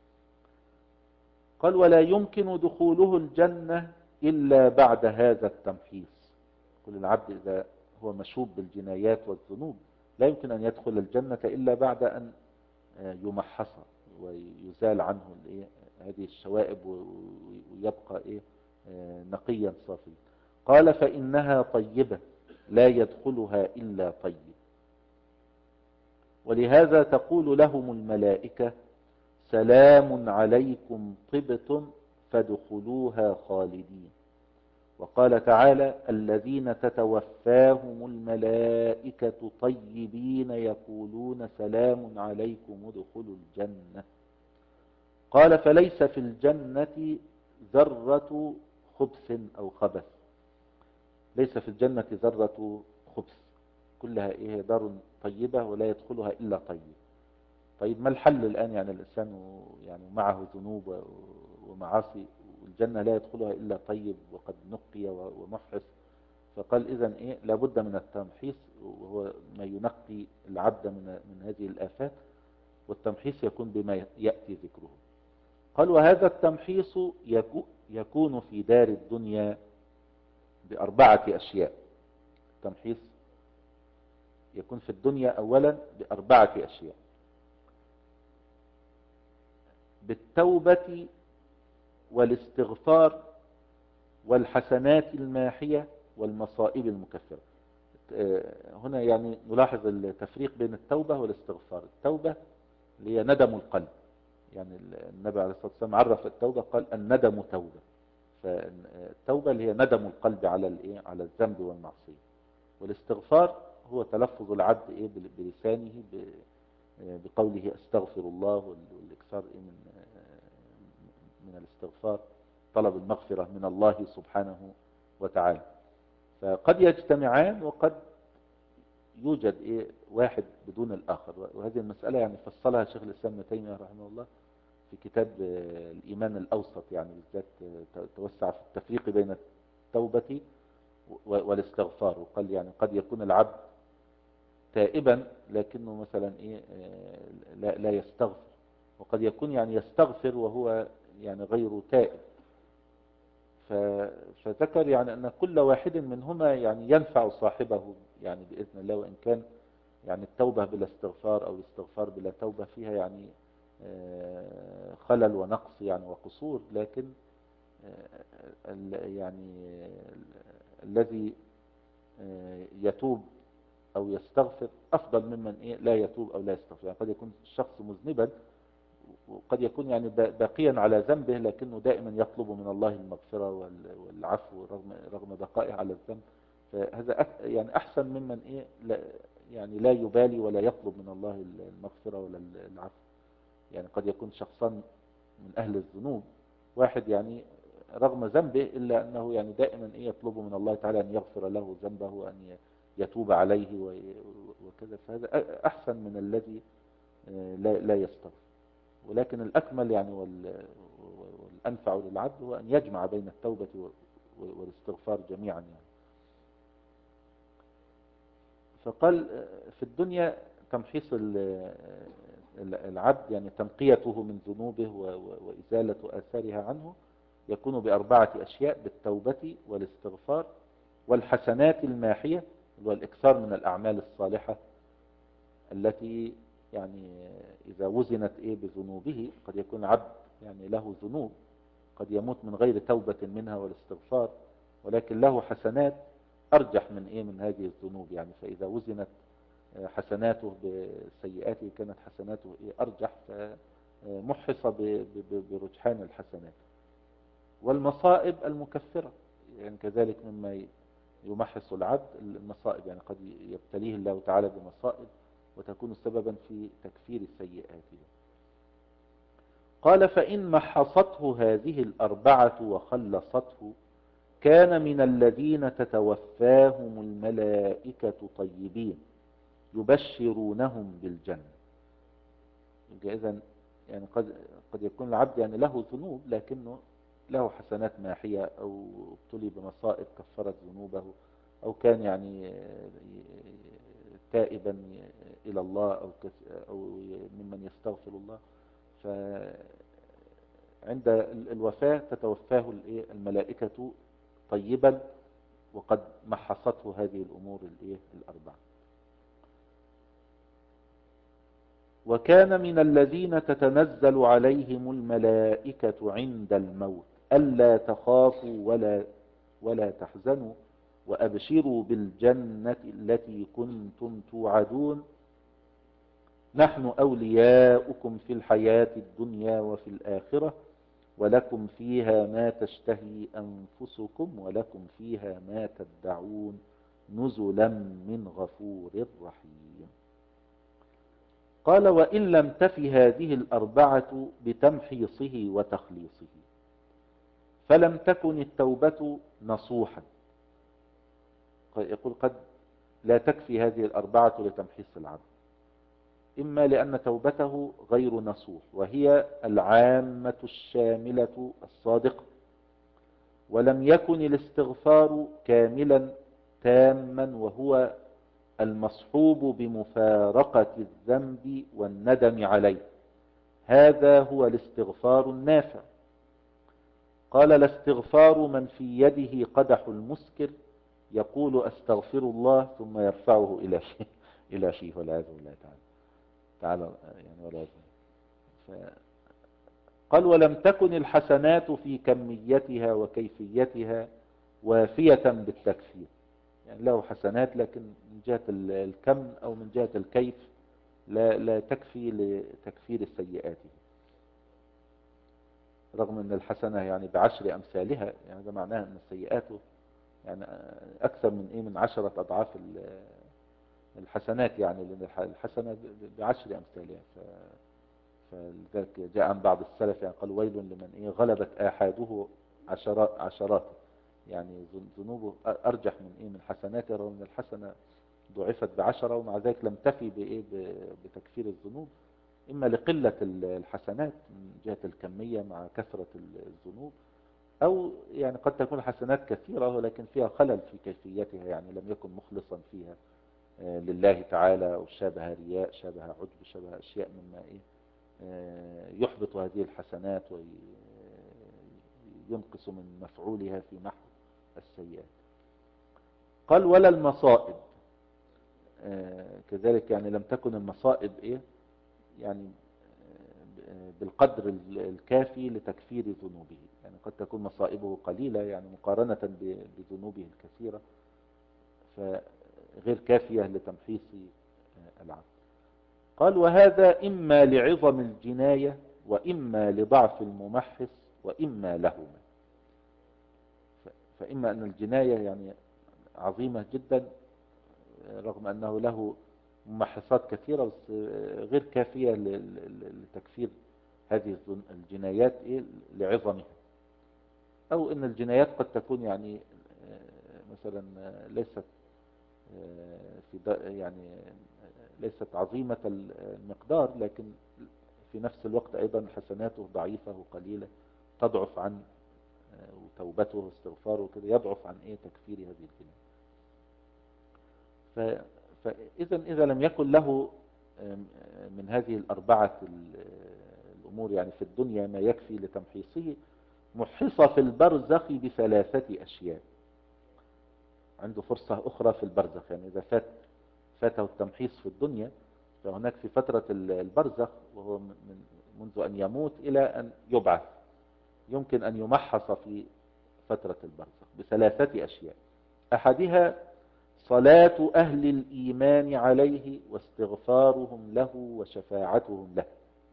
قال ولا يمكن دخوله الجنة إلا بعد هذا التمحيص. كل العبد إذا هو مشوب بالجنايات والذنوب لا يمكن أن يدخل الجنة إلا بعد أن يمحص ويزال عنه هذه الشوائب ويبقى إيه نقيا صافيا. قال فإنها طيبة لا يدخلها إلا طيب، ولهذا تقول لهم الملائكة سلام عليكم طبتم فادخلوها خالدين. وقال تعالى الذين تتوفاهم الملائكة طيبين يقولون سلام عليكم ادخلوا الجنة. قال فليس في الجنة ذرة خبث أو خبث، ليس في الجنة ذرة خبث، كلها إيه دار طيبة ولا يدخلها إلا طيب. طيب ما الحل الآن؟ يعني الإنسان يعني معه ذنوب ومعاصي والجنة لا يدخلها إلا طيب وقد نقي ومحرص. فقال إذن إيه لابد من التمحيص، وهو ما ينقي العبد من من هذه الآفات، والتمحيص يكون بما يأتي ذكره. قال وهذا التمحيص يكون في دار الدنيا بأربعة أشياء. التمحيص يكون في الدنيا أولا بأربعة أشياء: بالتوبة والاستغفار والحسنات الماحية والمصائب المكفرة. هنا يعني نلاحظ التفريق بين التوبة والاستغفار. التوبة اللي هي ندم القلب، يعني النبي عليه الصلاة والسلام عرف التوبة قال الندم توبة، فالتوبة اللي هي ندم القلب على الايه على الذنب والمعصية. والاستغفار هو تلفظ العبد ايه بلسانه بقوله استغفر الله، والاكثار من من الاستغفار طلب المغفرة من الله سبحانه وتعالى. فقد يجتمعان وقد يوجد إيه واحد بدون الآخر، وهذه المسألة يعني فصلها شيخ الإسلام ابن تيمية رحمه الله في كتاب الإيمان الأوسط، يعني بالذات توسع في التفريق بين التوبة والاستغفار، وقال يعني قد يكون العبد تائبا لكنه مثلا إيه لا, لا يستغفر، وقد يكون يعني يستغفر وهو يعني غير تائب. فذكر يعني أن كل واحد منهما يعني ينفع صاحبه يعني بإذن الله، وإن كان يعني التوبة بلا استغفار أو الاستغفار بلا توبة فيها يعني خلل ونقص يعني وقصور، لكن يعني الذي يتوب أو يستغفر أفضل ممن إيه لا يتوب أو لا يستغفر. يعني قد يكون الشخص مذنبا وقد يكون يعني باقيا على ذنبه لكنه دائما يطلب من الله المغفرة والعفو رغم رغم بقائه على الذنب، فهذا يعني أحسن ممن إيه لا يعني لا يبالي ولا يطلب من الله المغفرة ولا العفو. يعني قد يكون شخصا من أهل الذنوب، واحد يعني رغم ذنبه إلا أنه يعني دائما إيه يطلب من الله تعالى أن يغفر له ذنبه وأن يتوب عليه وكذا، فهذا أحسن من الذي لا لا يستغفر. ولكن الأكمل يعني والأنفع للعبد هو أن يجمع بين التوبة والاستغفار جميعا يعني. فقال في الدنيا تمحيص العبد يعني تنقيته من ذنوبه وإزالة آثارها عنه يكون بأربعة أشياء: بالتوبة والاستغفار والحسنات الماحية والإكثار من الأعمال الصالحة التي يعني إذا وزنت إيه بذنوبه، قد يكون عبد يعني له ذنوب قد يموت من غير توبة منها والاستغفار، ولكن له حسنات أرجح من إيه من هذه الذنوب، يعني فإذا وزنت حسناته بسيئاته كانت حسناته إيه أرجح، فمحصة برجحان الحسنات. والمصائب المكفرة يعني كذلك مما يمحص العبد المصائب، يعني قد يبتليه الله تعالى بمصائب وتكون سببا في تكفير سيئاته. قال فإن محصته هذه الأربعة وخلصته كان من الذين تتوفاهم الملائكة طيبين يبشرونهم بالجنة. إذن يعني قد قد يكون العبد يعني له ذنوب لكنه له حسنات ماحية أو ابتلي بمصائب كفرت ذنوبه، أو كان يعني تائبا إلى الله أو أو ممن يستغفر الله، فعند الوفاة تتوفاه الملائكة طيبا وقد محصته هذه الأمور الأربعة. وكان من الذين تتنزل عليهم الملائكة عند الموت ألا تخافوا ولا ولا تحزنوا وأبشروا بالجنة التي كنتم توعدون نحن أولياؤكم في الحياة الدنيا وفي الآخرة ولكم فيها ما تشتهي أنفسكم ولكم فيها ما تدعون نزلا من غفور رحيم. قال وإن لم تف هذه الأربعة بتمحيصه وتخليصه فلم تكن التوبة نصوحا. يقول قد لا تكفي هذه الأربعة لتمحيص العبد، إما لأن توبته غير نصوح وهي العامة الشاملة الصادقة، ولم يكن الاستغفار كاملا تاما وهو المصحوب بمفارقة الذنب والندم عليه، هذا هو الاستغفار النافع. قال الاستغفار من في يده قدح المسكر يقول أستغفر الله ثم يرفعه إلى شيء إلى شيء والعياذ بالله تعالى تعالى يعني والعياذ بالله. قال ولم تكن الحسنات في كميتها وكيفيتها وافية بالتكفير، يعني له حسنات لكن من جهة الكم أو من جهة الكيف لا, لا تكفي لتكفير السيئات، رغم أن الحسنة يعني بعشر أمثالها، يعني ده معناه أن السيئات يعني أكثر من إيه من عشرة أضعاف الحسنات، يعني لأن الحسنة بعشر أمثالها. فلذلك جاء عن بعض السلف يعني قال ويل لمن إيه غلبت آحاده عشرات عشرات، يعني ذنوبه أرجح من إيه من حسناته، رغم أن الحسنة ضعفت بعشرة ومع ذلك لم تفي بإيه بتكفير الذنوب، إما لقلة الحسنات من جهة الكمية مع كثرة الذنوب، أو يعني قد تكون حسنات كثيرة ولكن فيها خلل في كيفيتها، يعني لم يكن مخلصا فيها لله تعالى، أو شابه رياء شابه عجب شابه أشياء مما إيه يحبط هذه الحسنات وينقص من مفعولها في محو السيئات. قال ولا المصائب كذلك، يعني لم تكن المصائب إيه يعني بالقدر الكافي لتكفير ذنوبه، يعني قد تكون مصائبه قليلة يعني مقارنة بذنوبه الكثيرة فغير كافية لتمحيص العبد. قال وهذا إما لعظم الجناية وإما لضعف الممحص وإما لهما، فإما أن الجناية يعني عظيمة جدا رغم أنه له ممحصات كثيرة بس غير كافية لتكفير هذه الجنايات لعظمها، أو أن الجنايات قد تكون يعني مثلا ليست في يعني ليست عظيمة المقدار، لكن في نفس الوقت أيضا حسناته ضعيفة وقليلة تضعف عن وتوبته واستغفاره وكذا يضعف عن إيه تكفير هذه الجناية. فإذا إذا لم يكن له من هذه الأربعة الأمور يعني في الدنيا ما يكفي لتمحيصه، محص في البرزخ بثلاثة أشياء، عنده فرصة أخرى في البرزخ، يعني إذا فات فاته التمحيص في الدنيا فهناك في فترة البرزخ وهو من منذ أن يموت إلى أن يبعث يمكن أن يمحص في فترة البرزخ بثلاثة أشياء. أحدها صلاة أهل الإيمان عليه واستغفارهم له وشفاعتهم له.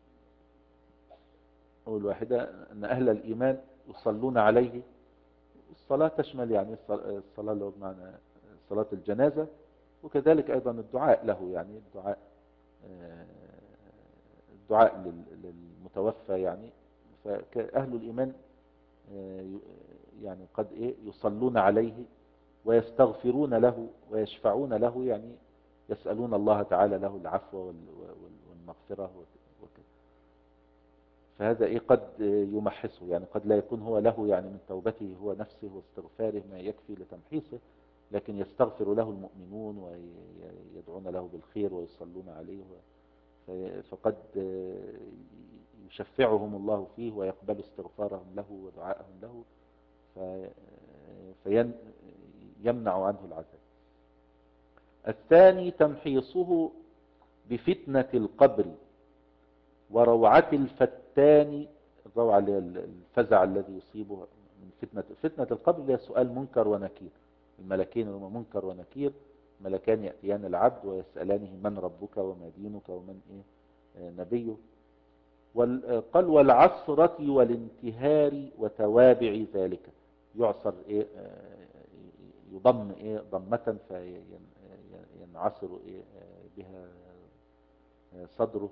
أول واحدة أن أهل الإيمان يصلون عليه، الصلاة تشمل يعني الصلاة اللي بمعنى صلاة الجنازة، وكذلك أيضا الدعاء له، يعني الدعاء الدعاء للمتوفى، يعني فأهل الإيمان يعني قد إيه يصلون عليه ويستغفرون له ويشفعون له، يعني يسألون الله تعالى له العفو والمغفرة وكذا. فهذا إيه قد يمحصه، يعني قد لا يكون هو له يعني من توبته هو نفسه واستغفاره ما يكفي لتمحيصه، لكن يستغفر له المؤمنون ويدعون له بالخير ويصلون عليه، فقد يشفعهم الله فيه ويقبل استغفارهم له ودعائهم له فيمنع عنه العذاب. الثاني تمحيصه بفتنة القبر وروعة الفتان، الروعة الفزع الذي يصيبه من فتنة فتنة القبر، هي سؤال منكر ونكير. الملكين هما منكر ونكير، ملكان يأتيان العبد ويسألانه من ربك وما دينك ومن إيه نبيه. قال والعصرة والانتهار وتوابع ذلك، يعصر إيه يضم إيه ضمة فينعصر إيه بها صدره،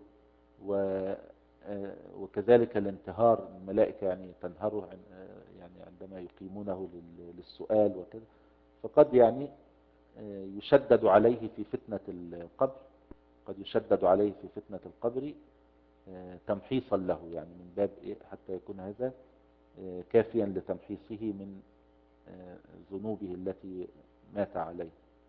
وكذلك الانتهار، الملائكة يعني تنهره يعني عندما يقيمونه للسؤال وكذا. فقد يعني يشدد عليه في فتنة القبر، قد يشدد عليه في فتنة القبر تمحيصا له، يعني من باب إيه حتى يكون هذا كافيا لتمحيصه من ذنوبه التي مات عليه.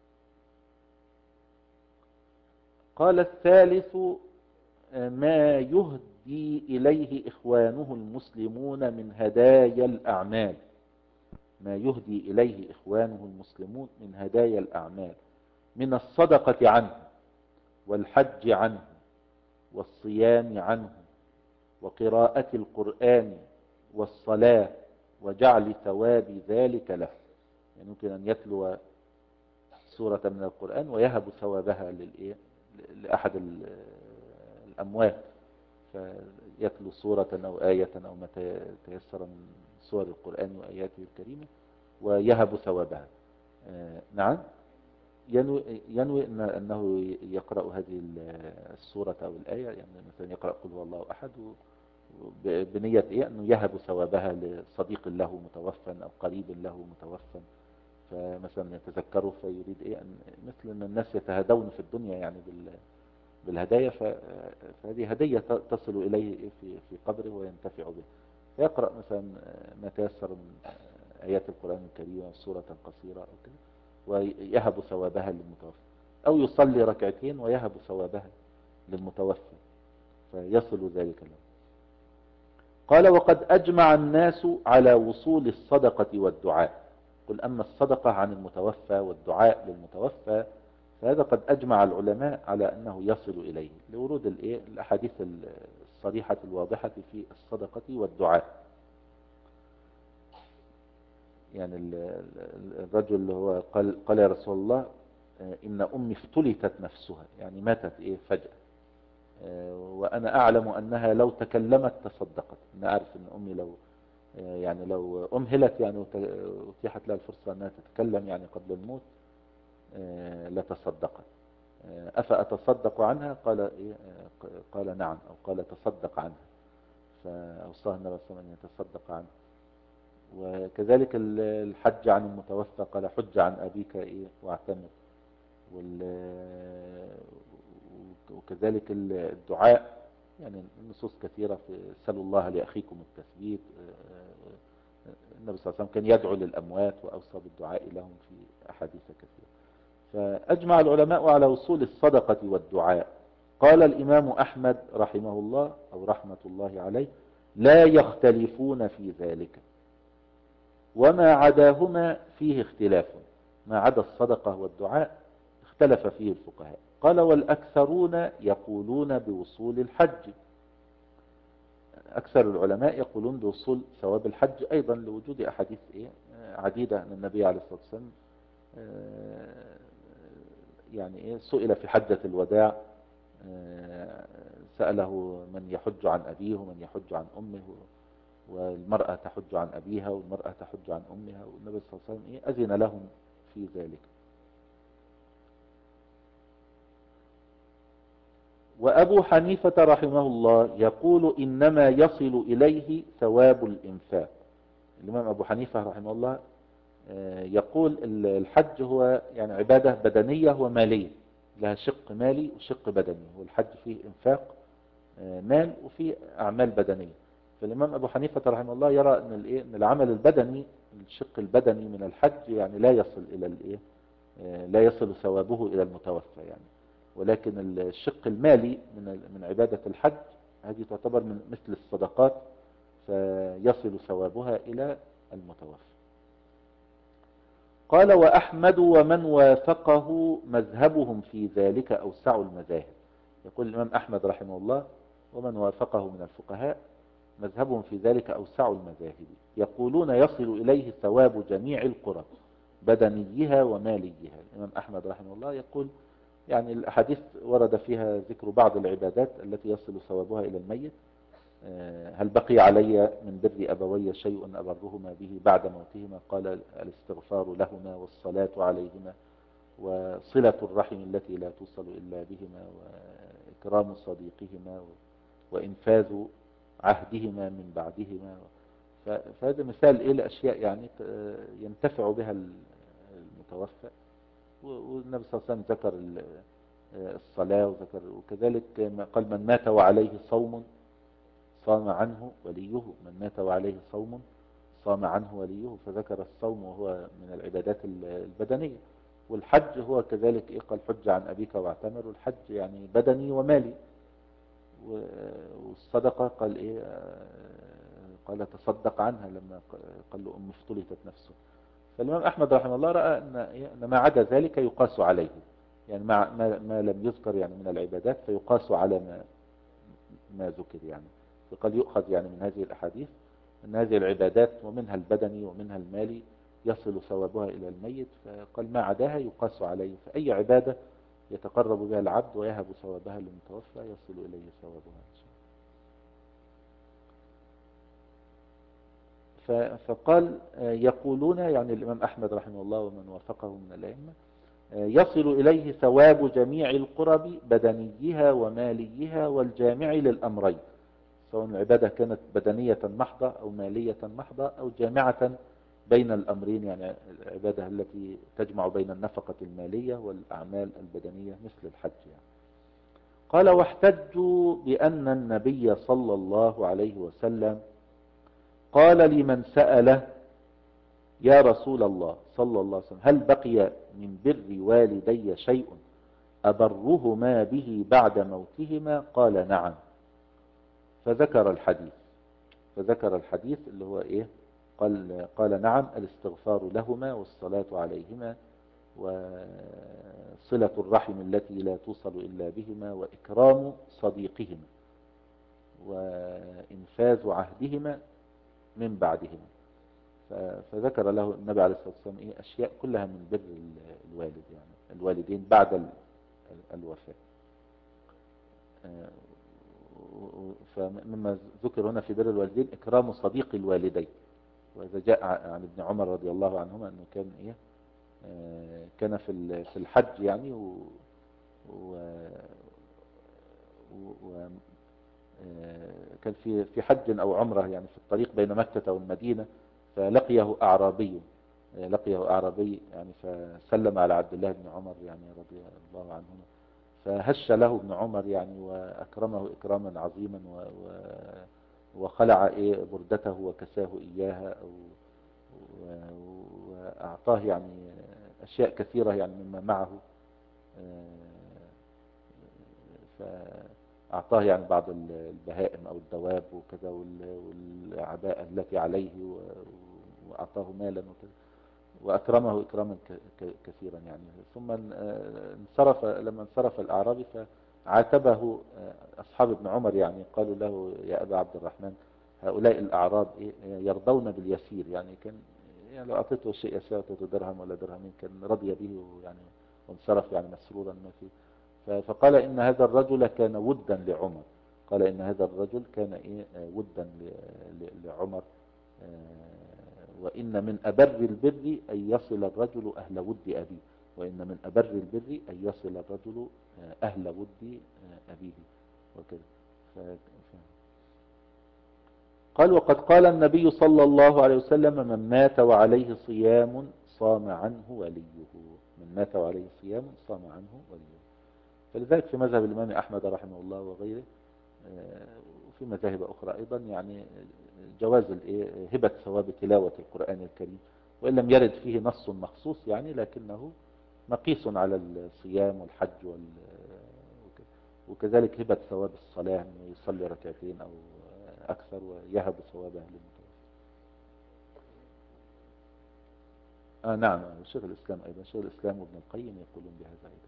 قال الثالث ما يهدي إليه إخوانه المسلمون من هدايا الأعمال، ما يهدي إليه إخوانه المسلمون من هدايا الأعمال من الصدقة عنه والحج عنه والصيام عنه وقراءة القرآن والصلاة وجعل ثواب ذلك له. يعني ممكن أن يتلو سورة من القرآن ويهب ثوابها للإيه لأحد الأموات، فيتلو سورة أو آية أو ما تيسر من سور القرآن وآياته الكريمة ويهب ثوابها. آه نعم، ينوي, ينوي إن أنه يقرأ هذه السورة أو الآية، يعني مثلا يقرأ قل هو الله أحد بنية إيه أنه يهب ثوابها لصديق له متوفى أو قريب له متوفى، فمثلا يتذكره فيريد إيه أن مثل أن الناس يتهدون في الدنيا يعني بالهدايا، فهذه هدية تصل إليه في في قبره وينتفع به، فيقرأ مثلا ما تيسر من آيات القرآن الكريم سورة قصيرة أو كده ويهب ثوابها للمتوفى، أو يصلي ركعتين ويهب ثوابها للمتوفى فيصل ذلك له. قال وقد أجمع الناس على وصول الصدقة والدعاء. قل أما الصدقة عن المتوفى والدعاء للمتوفى فهذا قد أجمع العلماء على أنه يصل إليه لورود الأحاديث الصريحة الواضحة في الصدقة والدعاء. يعني الرجل اللي هو قال, قال يا رسول الله إن أمي افتلتت نفسها، يعني ماتت إيه فجأة، وأنا أعلم أنها لو تكلمت تصدقت. أنا أعرف أن أمي لو يعني لو أمهلت يعني وتيحت لها الفرصة أنها تتكلم يعني قبل الموت لتصدقت. أفأتصدق عنها؟ قال إيه؟ قال نعم، أو قال تصدق عنها، فأوصاها النبي صلى الله عليه وسلم أن يتصدق عنها. وكذلك الحج عن المتوفى قال حج عن أبيك إيه واعتمر. وكذلك الدعاء، يعني النصوص كثيرة في سلوا الله لأخيكم التثبيت. النبي صلى الله عليه وسلم كان يدعو للأموات وأوصى بالدعاء لهم في أحاديث كثيرة. فأجمع العلماء على وصول الصدقة والدعاء. قال الإمام أحمد رحمه الله أو رحمة الله عليه لا يختلفون في ذلك، وما عداهما فيه اختلاف. ما عدا الصدقة والدعاء اختلف فيه الفقهاء. قال والأكثرون يقولون بوصول الحج، أكثر العلماء يقولون بوصول ثواب الحج أيضا لوجود أحاديث إيه عديدة أن النبي عليه الصلاة والسلام يعني إيه سئل في حجة الوداع، سأله من يحج عن أبيه ومن يحج عن أمه، والمرأة تحج عن أبيها والمرأة تحج عن أمها، والنبي صلى الله عليه وسلم إيه أذن لهم في ذلك. وأبو حنيفة رحمه الله يقول إنما يصل إليه ثواب الإنفاق. الإمام أبو حنيفة رحمه الله يقول الحج هو يعني عبادة بدنية ومالية، لها شق مالي وشق بدني، والحج فيه إنفاق مال وفيه أعمال بدنية. فالإمام أبو حنيفة رحمه الله يرى أن الإيه أن العمل البدني، الشق البدني من الحج يعني لا يصل إلى الإيه لا يصل ثوابه إلى المتوفى يعني، ولكن الشق المالي من من عبادة الحج هذه تعتبر من مثل الصدقات، فيصل ثوابها إلى المتوفى. قال وأحمد ومن وافقه مذهبهم في ذلك أوسع المذاهب. يقول الإمام أحمد رحمه الله ومن وافقه من الفقهاء مذهبهم في ذلك أوسع المذاهب، يقولون يصل إليه ثواب جميع القرب بدنيها وماليها. الإمام أحمد رحمه الله يقول يعني الأحاديث ورد فيها ذكر بعض العبادات التي يصل ثوابها إلى الميت. هل بقي علي من بر أبوي شيء أبرهما به بعد موتهما؟ قال الاستغفار لهما والصلاة عليهما وصلة الرحم التي لا توصل إلا بهما وإكرام صديقهما وإنفاذ عهدهما من بعدهما. فهذا مثال إيه الأشياء يعني ينتفع بها المتوفى. والنبي صلى الله عليه وسلم ذكر الصلاة وذكر وكذلك قال من مات وعليه صوم صام عنه وليه، من مات وعليه صوم صام عنه وليه، فذكر الصوم وهو من العبادات البدنية. والحج هو كذلك إيه قال حج عن أبيك واعتمر، والحج يعني بدني ومالي. والصدقة قال إيه قال تصدق عنها لما قال له أم افتلتت نفسه. فالإمام أحمد رحمه الله رأى أن, إيه أن ما عدا ذلك يقاس عليه، يعني ما, ما لم يذكر يعني من العبادات فيقاس على ما ما ذكر يعني. فقال يؤخذ يعني من هذه الأحاديث أن هذه العبادات ومنها البدني ومنها المالي يصل ثوابها إلى الميت، فقال ما عداها يقاس عليه، فأي عبادة يتقرب بها العبد ويهب ثوابها للمتوفى يصل إليه ثوابها إن شاء الله. فقال يقولون يعني الإمام أحمد رحمه الله ومن وافقه من الأئمة يصل إليه ثواب جميع القرب بدنيها وماليها والجامع للأمرين، سواء العبادة كانت بدنية محضة أو مالية محضة أو جامعة بين الأمرين، يعني العبادة التي تجمع بين النفقة المالية والأعمال البدنية مثل الحج يعني. قال واحتجوا بأن النبي صلى الله عليه وسلم قال لمن سأله يا رسول الله صلى الله عليه وسلم هل بقي من بر والدي شيء أبرهما به بعد موتهما؟ قال نعم، فذكر الحديث فذكر الحديث اللي هو إيه قال, قال نعم الاستغفار لهما والصلاة عليهما وصلة الرحم التي لا توصل إلا بهما وإكرام صديقهما وإنفاذ عهدهما من بعدهما. فذكر له النبي عليه الصلاة والسلام إيه أشياء كلها من بر الوالد يعني الوالدين بعد الوفاة. فمما ذكر هنا في بر الوالدين إكرام صديق الوالدين. وإذا جاء عن ابن عمر رضي الله عنهما أنه كان إيه كان في في الحج يعني و, و, و كان في في حج أو عمرة يعني في الطريق بين مكة والمدينة، فلقيه أعرابي لقيه أعرابي يعني فسلم على عبد الله بن عمر يعني رضي الله عنهما، فهش له ابن عمر يعني وأكرمه إكراما عظيما وخلع إيه بردته وكساه إياها وأعطاه يعني أشياء كثيرة يعني مما معه، فأعطاه يعني بعض البهائم أو الدواب وكذا والعباءة التي عليه وأعطاه مالا وكذا وأكرمه إكراما كثيرا يعني. ثم انصرف لما انصرف الأعرابي فعاتبه أصحاب ابن عمر يعني قالوا له يا أبا عبد الرحمن هؤلاء الأعراب يرضون باليسير، يعني كان يعني لو أعطيته شيء يسير أعطيته درهم ولا درهمين كان رضي به يعني وانصرف يعني مسرورا ما فيه. فقال إن هذا الرجل كان ودا لعمر قال إن هذا الرجل كان إيه ودا لعمر وإن من أبر البر أن يصل الرجل أهل ود أبيه وإن من أبر البر أن يصل الرجل أهل ود أبيه وكذا. قال وقد قال النبي صلى الله عليه وسلم من مات وعليه صيام صام عنه وليه، من مات وعليه صيام صام عنه وليه. فلذلك في مذهب الإمام أحمد رحمه الله وغيره وفي مذاهب أخرى أيضا يعني جواز الإيه هبة ثواب تلاوة القرآن الكريم، وإن لم يرد فيه نص مخصوص يعني، لكنه مقيس على الصيام والحج وال وكذلك هبة ثواب الصلاة، أنه يصلي ركعتين أو أكثر ويهب ثوابها للمتوفى. آه نعم، شيخ الإسلام أيضا، شيخ الإسلام وابن القيم يقولون بهذا أيضا.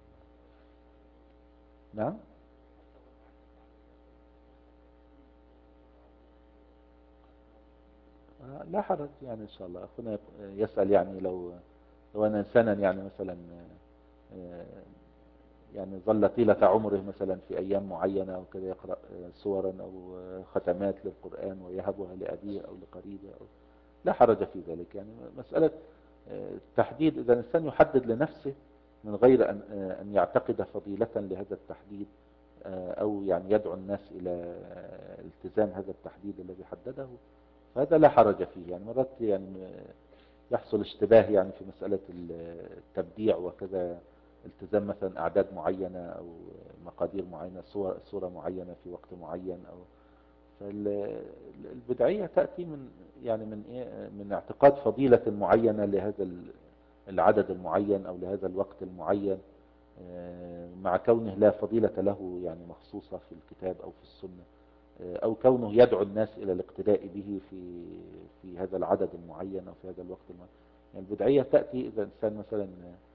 نعم. آه لا حرج يعني إن شاء الله. أخونا يسأل يعني لو لو أن إنسانا يعني مثلا آه، يعني ظل طيلة عمره مثلا في أيام معينة أو كذا يقرأ آه، سورا أو آه، ختمات للقرآن ويهبها لأبيه أو لقريبه أو لا حرج في ذلك. يعني مسألة آه، التحديد، إذا الإنسان يحدد لنفسه من غير أن آه، أن يعتقد فضيلة لهذا التحديد آه، أو يعني يدعو الناس إلى آه، التزام هذا التحديد الذي حدده، فهذا لا حرج فيه. يعني مرات يعني يحصل اشتباه يعني في مسألة التبديع وكذا، التزام مثلا أعداد معينة أو مقادير معينة، صورة, صورة معينة في وقت معين، أو فالبدعية تأتي من يعني من إيه من اعتقاد فضيلة معينة لهذا العدد المعين أو لهذا الوقت المعين، مع كونه لا فضيلة له يعني مخصوصة في الكتاب أو في السنة، أو كونه يدعو الناس إلى الاقتداء به في في هذا العدد المعين أو في هذا الوقت المعين. يعني البدعية تأتي إذا إنسان مثلا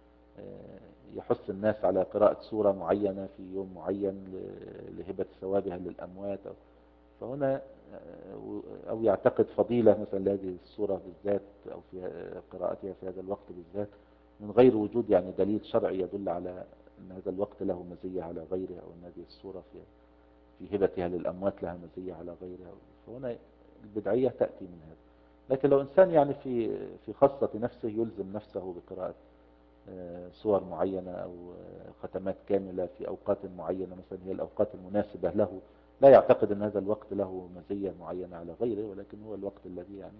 يحث الناس على قراءة سورة معينة في يوم معين لهبة ثوابها للأموات، أو فهنا أو يعتقد فضيلة مثلا لهذه السورة بالذات أو في قراءتها في هذا الوقت بالذات من غير وجود يعني دليل شرعي يدل على أن هذا الوقت له مزية على غيره، أو أن هذه السورة في في هبتها للأموات لها مزية على غيرها. فهنا البدعية تأتي من هذا. لكن لو إنسان يعني في في خاصة نفسه يلزم نفسه بقراءة سور معينة أو ختمات كاملة في أوقات معينة مثلا هي الأوقات المناسبة له، لا يعتقد أن هذا الوقت له مزية معينة على غيره، ولكن هو الوقت الذي يعني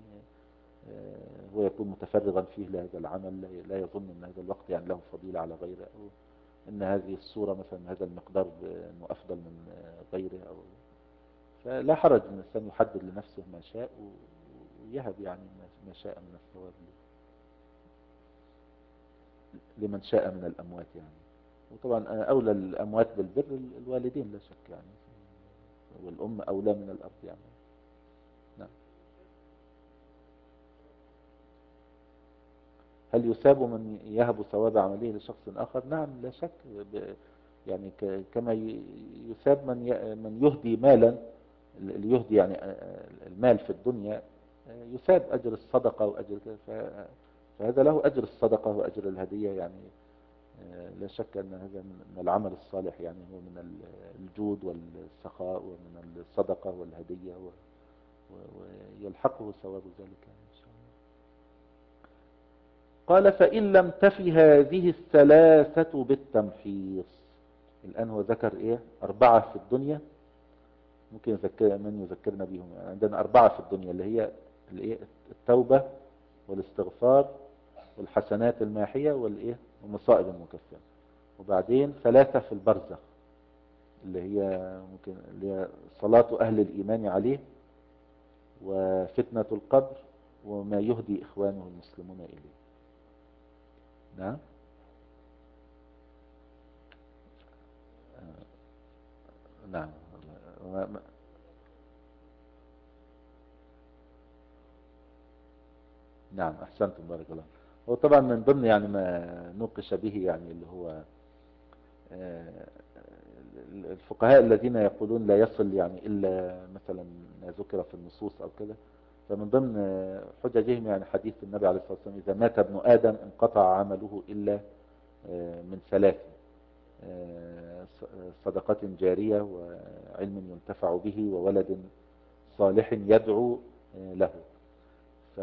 هو يكون متفرغا فيه لهذا العمل، لا يظن أن هذا الوقت يعني له فضيلة على غيره، أو أن هذه الصورة مثلا هذا المقدار أنه أفضل من غيره. أو فلا حرج أن الإنسان يحدد لنفسه ما شاء ويهب يعني ما شاء من الثواب لمن شاء من الأموات يعني. وطبعا أولى الأموات بالبر الوالدين لا شك يعني، والأم أولى من الأب يعني. نعم. هل يثاب من يهب ثواب عمله لشخص آخر؟ نعم لا شك. يعني كما يثاب من من يهدي مالا، اللي يهدي يعني المال في الدنيا يثاب أجر الصدقة وأجر، فهذا له أجر الصدقة وأجر الهدية يعني. لا شك أن هذا من العمل الصالح يعني، هو من الجود والسخاء ومن الصدقة والهدية، ويلحقه ثواب ذلك يعني إن شاء الله. قال فإن لم تفي هذه الثلاثة بالتمحيص. الآن هو ذكر إيه أربعة في الدنيا، ممكن يذكر من يذكرنا بهم يعني. عندنا أربعة في الدنيا اللي هي الإيه التوبة والاستغفار والحسنات الماحية والإيه والمصائب المكفرة. وبعدين ثلاثة في البرزخ اللي هي ممكن اللي هي صلاة أهل الإيمان عليه وفتنة القبر وما يهدي إخوانه المسلمون إليه. نعم. نعم. نعم أحسنتم بارك الله. هو طبعا من ضمن يعني ما نوقش به يعني اللي هو الفقهاء الذين يقولون لا يصل يعني إلا مثلا ما ذكر في النصوص أو كده. فمن ضمن حججهم يعني حديث النبي عليه الصلاة والسلام إذا مات ابن آدم انقطع عمله إلا من ثلاث: صدقة جارية وعلم ينتفع به وولد صالح يدعو له. ف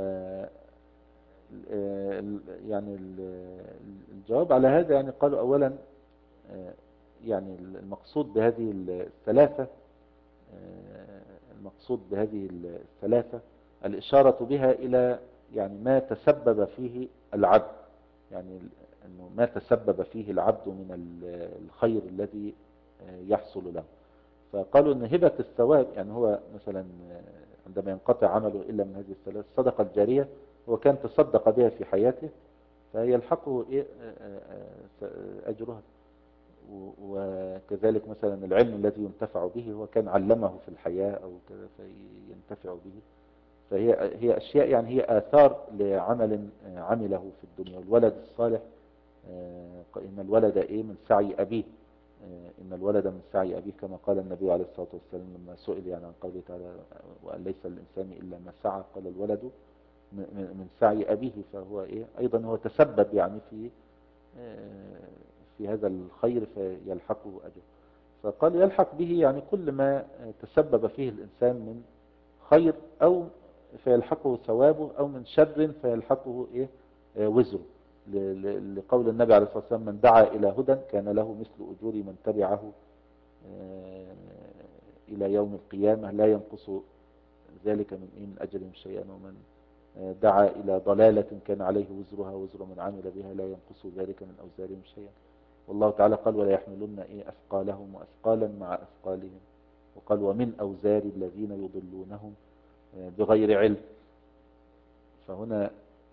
يعني الجواب على هذا يعني قالوا أولا يعني المقصود بهذه الثلاثة المقصود بهذه الثلاثة الإشارة بها إلى يعني ما تسبب فيه العبد، يعني ما تسبب فيه العبد من الخير الذي يحصل له. فقالوا ان هبة الثواب يعني هو مثلا عندما ينقطع عمله إلا من هذه الثلاث، الصدقة الجارية هو كان تصدق بها في حياته فيلحقه إيه أجرها. وكذلك مثلا العلم الذي ينتفع به هو كان علمه في الحياة أو كذا فينتفع به. فهي هي أشياء يعني هي آثار لعمل عمله في الدنيا. والولد الصالح إن الولد إيه من سعي أبيه، إن الولد من سعي أبيه كما قال النبي عليه الصلاة والسلام لما سئل يعني عن قوله تعالى وأن ليس للإنسان إلا ما سعى، قال الولد من سعي أبيه. فهو إيه أيضا هو تسبب يعني في في هذا الخير فيلحقه أجر. فقال يلحق به يعني كل ما تسبب فيه الإنسان من خير أو فيلحقه ثوابه أو من شر فيلحقه إيه وزره، لقول النبي عليه الصلاة والسلام من دعا إلى هدى كان له مثل أجور من تبعه إلى يوم القيامة لا ينقص ذلك من إيه من أجرهم شيئا، ومن دعا إلى ضلالة كان عليه وزرها وزر من عمل بها لا ينقص ذلك من أوزارهم شيئا. والله تعالى قال ولا يحملن إيه أثقالهم وأثقالا مع أثقالهم، وقال ومن أوزار الذين يضلونهم بغير علم. فهنا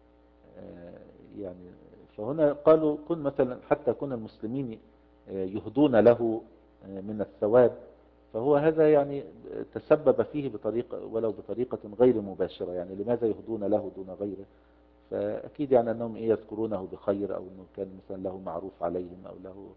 يعني فهنا قالوا كن مثلا حتى كن المسلمين يهدون له من الثواب، فهو هذا يعني تسبب فيه بطريقة ولو بطريقة غير مباشرة. يعني لماذا يهدون له دون غيره؟ فأكيد يعني أنهم إيه يذكرونه بخير، أو أنه كان مثلا له معروف عليهم، أو له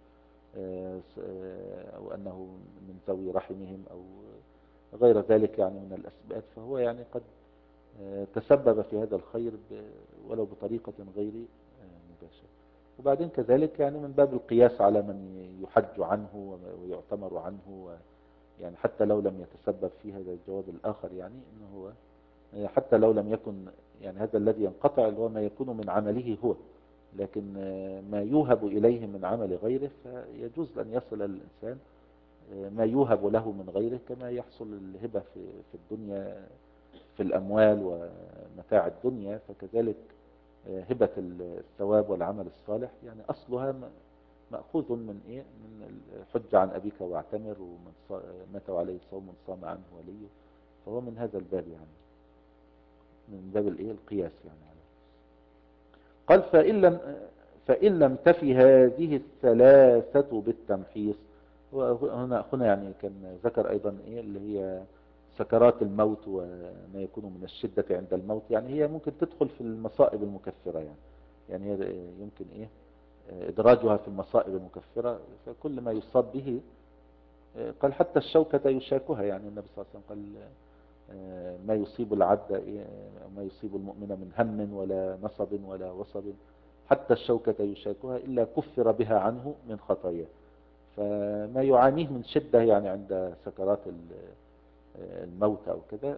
أو أنه من ذوي رحمهم أو غير ذلك يعني من الأسباب. فهو يعني قد تسبب في هذا الخير ولو بطريقة غير مباشرة. وبعدين كذلك يعني من باب القياس على من يحج عنه ويعتمر عنه، يعني حتى لو لم يتسبب في هذا الجواب الآخر، يعني إنه هو حتى لو لم يكن يعني هذا الذي ينقطع اللي هو ما يكون من عمله هو، لكن ما يوهب إليه من عمل غيره فيجوز أن يصل الإنسان ما يوهب له من غيره، كما يحصل الهبة في في الدنيا في الأموال ومتاع الدنيا. فكذلك هبة الثواب والعمل الصالح يعني أصلها مأخوذ من إيه من الحج عن أبيك واعتمر، ومن مات عليه صوم صام عنه وليه. فهو من هذا الباب يعني من باب الإيه القياس يعني. قال فإن لم فإن لم تفي هذه الثلاثة بالتمحيص. وهنا هنا يعني كان ذكر أيضا إيه اللي هي سكرات الموت وما يكون من الشدة عند الموت، يعني هي ممكن تدخل في المصائب المكفرة يعني يعني هي يمكن إيه إدراجها في المصائب المكفرة. فكل ما يصاب به قال حتى الشوكة يشاكها، يعني النبي صلى الله عليه وسلم قال ما يصيب العبد ما يصيب المؤمن من هم ولا نصب ولا وصب حتى الشوكة يشاكها إلا كفر بها عنه من خطاياه. فما يعانيه من شدة يعني عند سكرات الموت أو كذا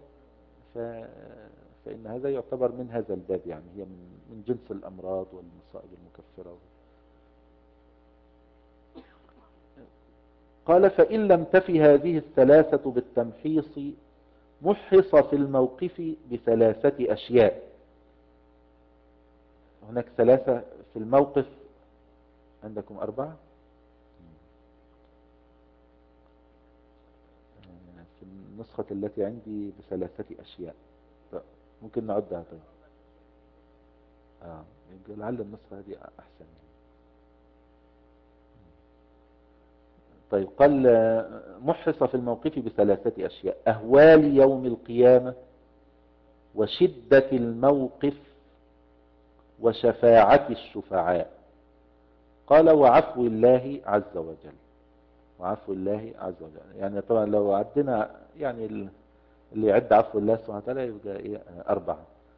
فإن هذا يعتبر من هذا الباب، يعني هي من من جنس الأمراض والمصائب المكفرة. قال فإن لم تفي هذه الثلاثة بالتمحيص محص في الموقف بثلاثة أشياء. هناك ثلاثة في الموقف، عندكم أربعة في النسخة التي عندي بثلاثة أشياء. ممكن نعدها طيب. آه. لعل النسخة هذه أحسن. طيب قال محص في الموقف بثلاثة أشياء: أهوال يوم القيامة، وشدة الموقف، وشفاعة الشفعاء. قال وعفو الله عز وجل. وعفو الله عز وجل يعني طبعا لو عدنا يعني اللي يعد عفو الله سبحانه وتعالى يبقى إيه أربعة.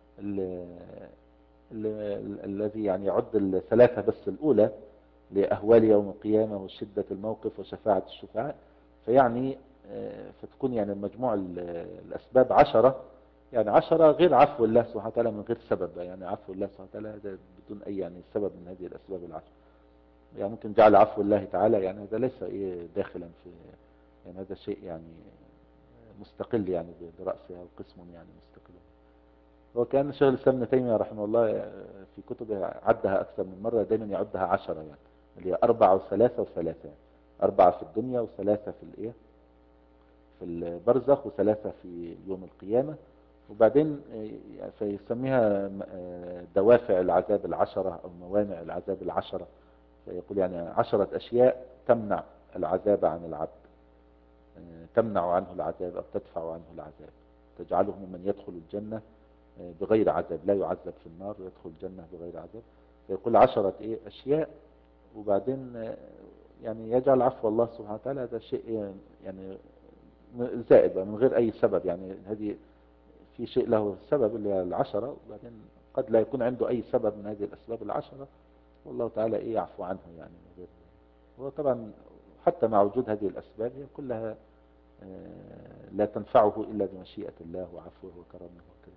الذي يعني يعد الثلاثة بس الأولى لأهوال يوم القيامة وشدة الموقف وشفاعة الشفعاء، فيعني فتكون يعني المجموع الأسباب عشرة، يعني عشرة غير عفو الله سبحانه وتعالى من غير سبب. يعني عفو الله سبحانه وتعالى هذا بدون أي يعني سبب من هذه الأسباب العشرة. يعني ممكن جعل عفو الله تعالى يعني هذا ليس إيه داخلا في يعني هذا شيء يعني مستقل يعني برأسه أو قسم يعني مستقل. وكان شيخ الإسلام ابن تيمية رحمه الله في كتبه عدها أكثر من مرة، دايما يعدها عشرة يعني اللي هي أربعة وثلاثة وثلاثة، أربعة في الدنيا وثلاثة في الإيه في البرزخ وثلاثة في يوم القيامة. وبعدين فيسميها دوافع العذاب العشرة أو موانع العذاب العشرة. فيقول يعني عشرة أشياء تمنع العذاب عن العبد، تمنع عنه العذاب أو تدفع عنه العذاب، تجعله ممن يدخل الجنة بغير عذاب، لا يعذب في النار ويدخل الجنة بغير عذاب. فيقول عشرة إيه أشياء، وبعدين يعني يجعل عفو الله سبحانه وتعالى هذا شيء يعني زائد من غير أي سبب. يعني هذه في شيء له سبب اللي هي العشرة، وبعدين قد لا يكون عنده أي سبب من هذه الأسباب العشرة، والله تعالى إيه يعفو عنه. يعني من غير هو طبعا حتى مع وجود هذه الأسباب هي كلها لا تنفعه إلا بمشيئة الله وعفوه وكرمه وكذا.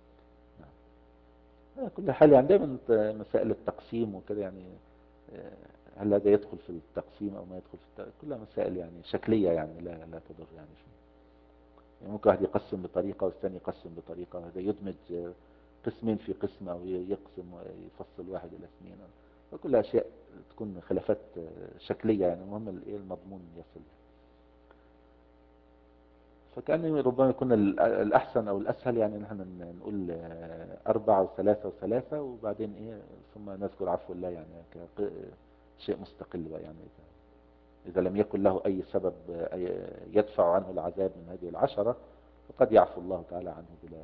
نعم. كل حال يعني دائما مسائل التقسيم وكذا، يعني هل هذا يدخل في التقسيم أو ما يدخل في التقسيم، كلها مسائل يعني شكلية، يعني لا لا تضر يعني فيه. يعني ممكن واحد يقسم بطريقة والثاني يقسم بطريقة، هذا يدمج قسمين في قسم أو يقسم ويفصل واحد إلى اثنين، فكل أشياء تكون خلافات شكلية. يعني المهم المضمون يصل. فكأن ربما يكون الأحسن أو الأسهل يعني نحن نقول أربعة وثلاثة وثلاثة، وبعدين إيه ثم نذكر عفو الله يعني كشيء مستقل بقى. يعني إذا لم يكن له أي سبب يدفع عنه العذاب من هذه العشرة فقد يعفو الله تعالى عنه بلا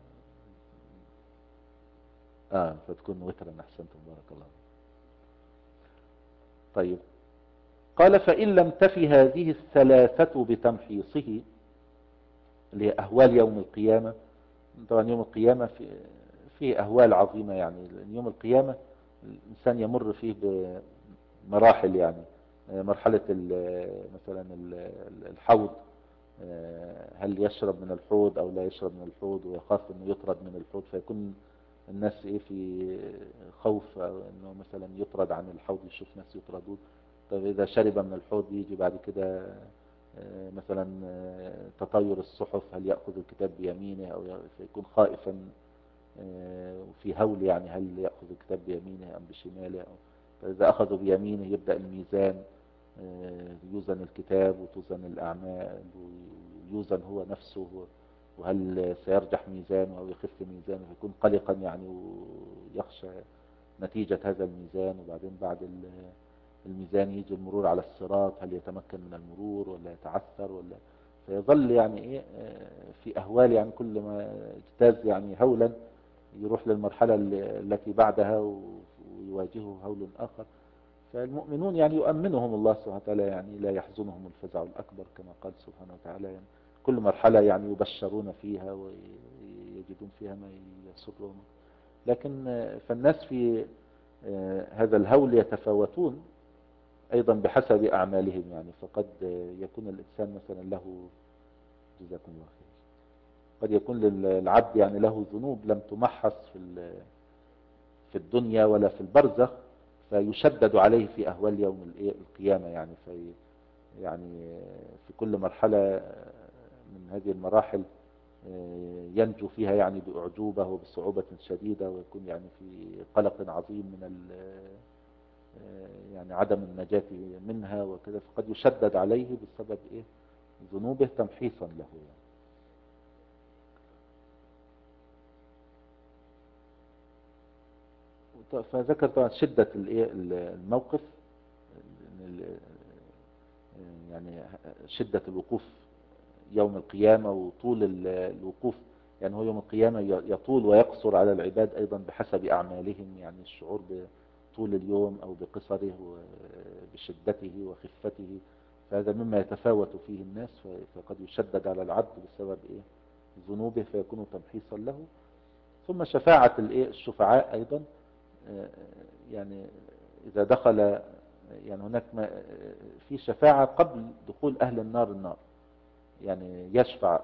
آه فتكون وترا. أحسنتم بارك الله. طيب قال فإن لم تفي هذه الثلاثة بتمحيصه، اللي هي أهوال يوم القيامة. طبعا يوم القيامة في فيه أهوال عظيمة. يعني يوم القيامة الإنسان يمر فيه بمراحل، يعني مرحلة مثلا الحوض، هل يشرب من الحوض أو لا يشرب من الحوض، ويخاف أنه يطرد من الحوض، فيكون الناس إيه في خوف أنه مثلا يطرد عن الحوض، يشوف ناس يطردون. طيب إذا شرب من الحوض يجي بعد كده مثلا تطاير الصحف، هل يأخذ الكتاب بيمينه أو يكون خائفا وفي هول، يعني هل يأخذ الكتاب بيمينه أم بشماله. أو فإذا أخذوا بيمينه يبدأ الميزان، يوزن الكتاب وتوزن الأعمال ويوزن هو نفسه، وهل سيرجح ميزانه أو يخف ميزانه، فيكون قلقا يعني ويخشى نتيجة هذا الميزان. وبعدين بعد الميزان يجي المرور على الصراط، هل يتمكن من المرور ولا يتعثر ولا، فيظل يعني ايه في اهوال. يعني كل ما اجتاز يعني هولا يروح للمرحلة التي بعدها ويواجهه هول اخر. فالمؤمنون يعني يؤمنهم الله سبحانه وتعالى، يعني لا يحزنهم الفزع الاكبر كما قال سبحانه وتعالى. يعني كل مرحلة يعني يبشرون فيها ويجدون فيها ما يسرهم. لكن فالناس في هذا الهول يتفاوتون ايضا بحسب اعمالهم. يعني فقد يكون الانسان مثلا له، جزاكم الله خير، قد يكون للعبد يعني له ذنوب لم تمحص في في الدنيا ولا في البرزخ، فيشدد عليه في اهوال يوم القيامة. يعني في يعني في كل مرحلة من هذه المراحل ينجو فيها يعني بأعجوبة وبصعوبة شديدة، ويكون يعني في قلق عظيم من يعني عدم النجاة منها وكذا، فقد يشدد عليه بسبب إيه ذنوبه تمحيصا له. يعني فذكر طبعا شدة الموقف، يعني شدة الوقوف يوم القيامة وطول الوقوف. يعني هو يوم القيامة يطول ويقصر على العباد أيضا بحسب أعمالهم، يعني الشعور بطول اليوم أو بقصره وبشدته وخفته، فهذا مما يتفاوت فيه الناس. فقد يشدد على العبد بسبب إيه ذنوبه فيكون تمحيصا له. ثم شفاعة الشفعاء أيضا، يعني إذا دخل، يعني هناك في شفاعة قبل دخول أهل النار النار. يعني يشفع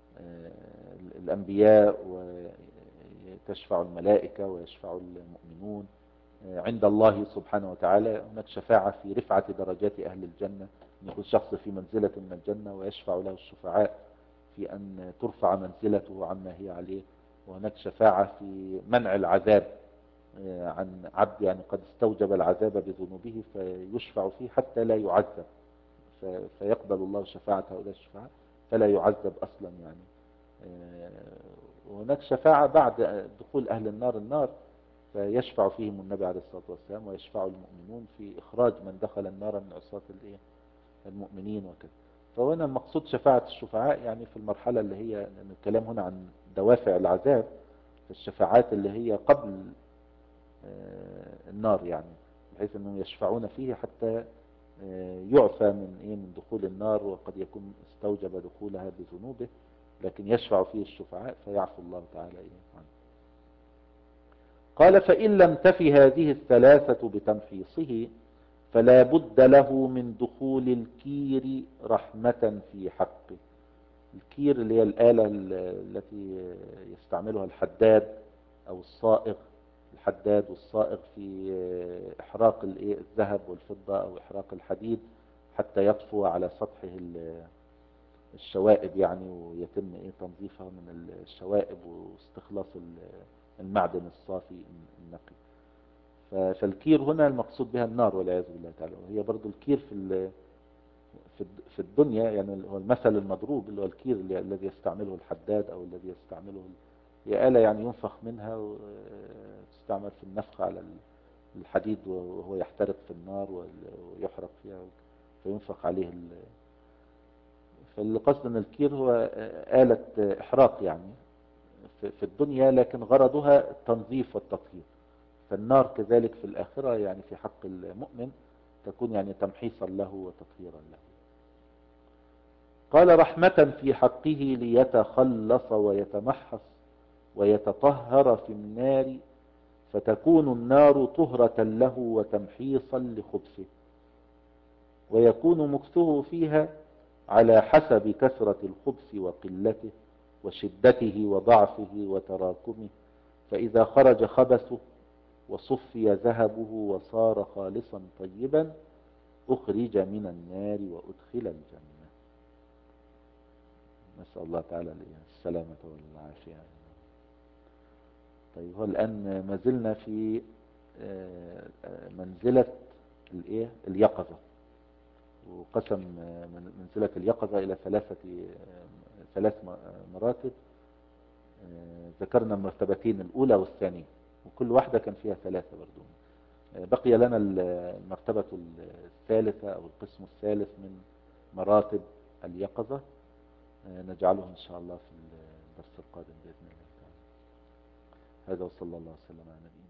الأنبياء وتشفع الملائكة ويشفع المؤمنون عند الله سبحانه وتعالى. هناك شفاعة في رفعة درجات أهل الجنة، أن يكون شخص في منزلة من الجنة ويشفع له الشفعاء في أن ترفع منزلته عما هي عليه. وهناك شفاعة في منع العذاب عن عبد يعني قد استوجب العذاب بذنوبه فيشفع فيه حتى لا يعذب، فيقبل الله شفاعة هؤلاء الشفعاء. فلا يعذب أصلا يعني. وهناك شفاعة بعد دخول أهل النار النار، فيشفع فيهم النبي عليه الصلاة والسلام، ويشفع المؤمنون في إخراج من دخل النار من عصاة الإيه؟ المؤمنين وكذا. فهنا المقصود شفاعة الشفعاء يعني في المرحلة اللي هي، لأن الكلام هنا عن دوافع العذاب، في الشفاعات اللي هي قبل النار يعني، بحيث أنهم يشفعون فيه حتى يعفى من إيه؟ من دخول النار، وقد يكون استوجب دخولها بذنوبه، لكن يشفع فيه الشفعاء فيعفو الله تعالى إيه عنه. قال فإن لم تفي هذه الثلاثة بتمحيصه فلا بد له من دخول الكير رحمة في حقه. الكير اللي هي الآلة التي يستعملها الحداد أو الصائغ، الحداد والصائغ في إحراق الذهب والفضة أو إحراق الحديد حتى يطفو على سطحه الشوائب يعني، ويتم إيه تنظيفها من الشوائب واستخلاص المعدن الصافي النقي. فالكير هنا المقصود بها النار والعياذ بالله تعالى. وهي برضو الكير في في الدنيا يعني هو المثل المضروب اللي هو الكير الذي يستعمله الحداد او الذي يستعمله، هي آلة يعني ينفخ منها وتستعمل في النفخ على الحديد وهو يحترق في النار ويحرق فيها فينفخ عليه. فالقصد ان الكير هو آلة احراق يعني في الدنيا، لكن غرضها التنظيف والتطهير. فالنار كذلك في الآخرة يعني في حق المؤمن تكون يعني تمحيصا له وتطهيرا له. قال رحمة في حقه ليتخلص ويتمحص ويتطهر في النار، فتكون النار طهرة له وتمحيصا لخبثه، ويكون مكثه فيها على حسب كثرة الخبث وقلته وشدته وضعفه وتراكمه. فإذا خرج خبثه وصفي ذهبه وصار خالصا طيبا أخرج من النار وأدخل الجنة. نسأل الله تعالى السلامة والعافية. طيب هو الآن ما زلنا في منزلة الإيه؟ اليقظة، وقسم منزلة اليقظة إلى ثلاثة ثلاث مراتب. ذكرنا المرتبتين الأولى والثانية، وكل واحدة كان فيها ثلاثة برضو. بقي لنا المرتبة الثالثة أو القسم الثالث من مراتب اليقظة، نجعله إن شاء الله في الدرس القادم بإذن الله تعالى. هذا وصلى الله وسلم على نبينا.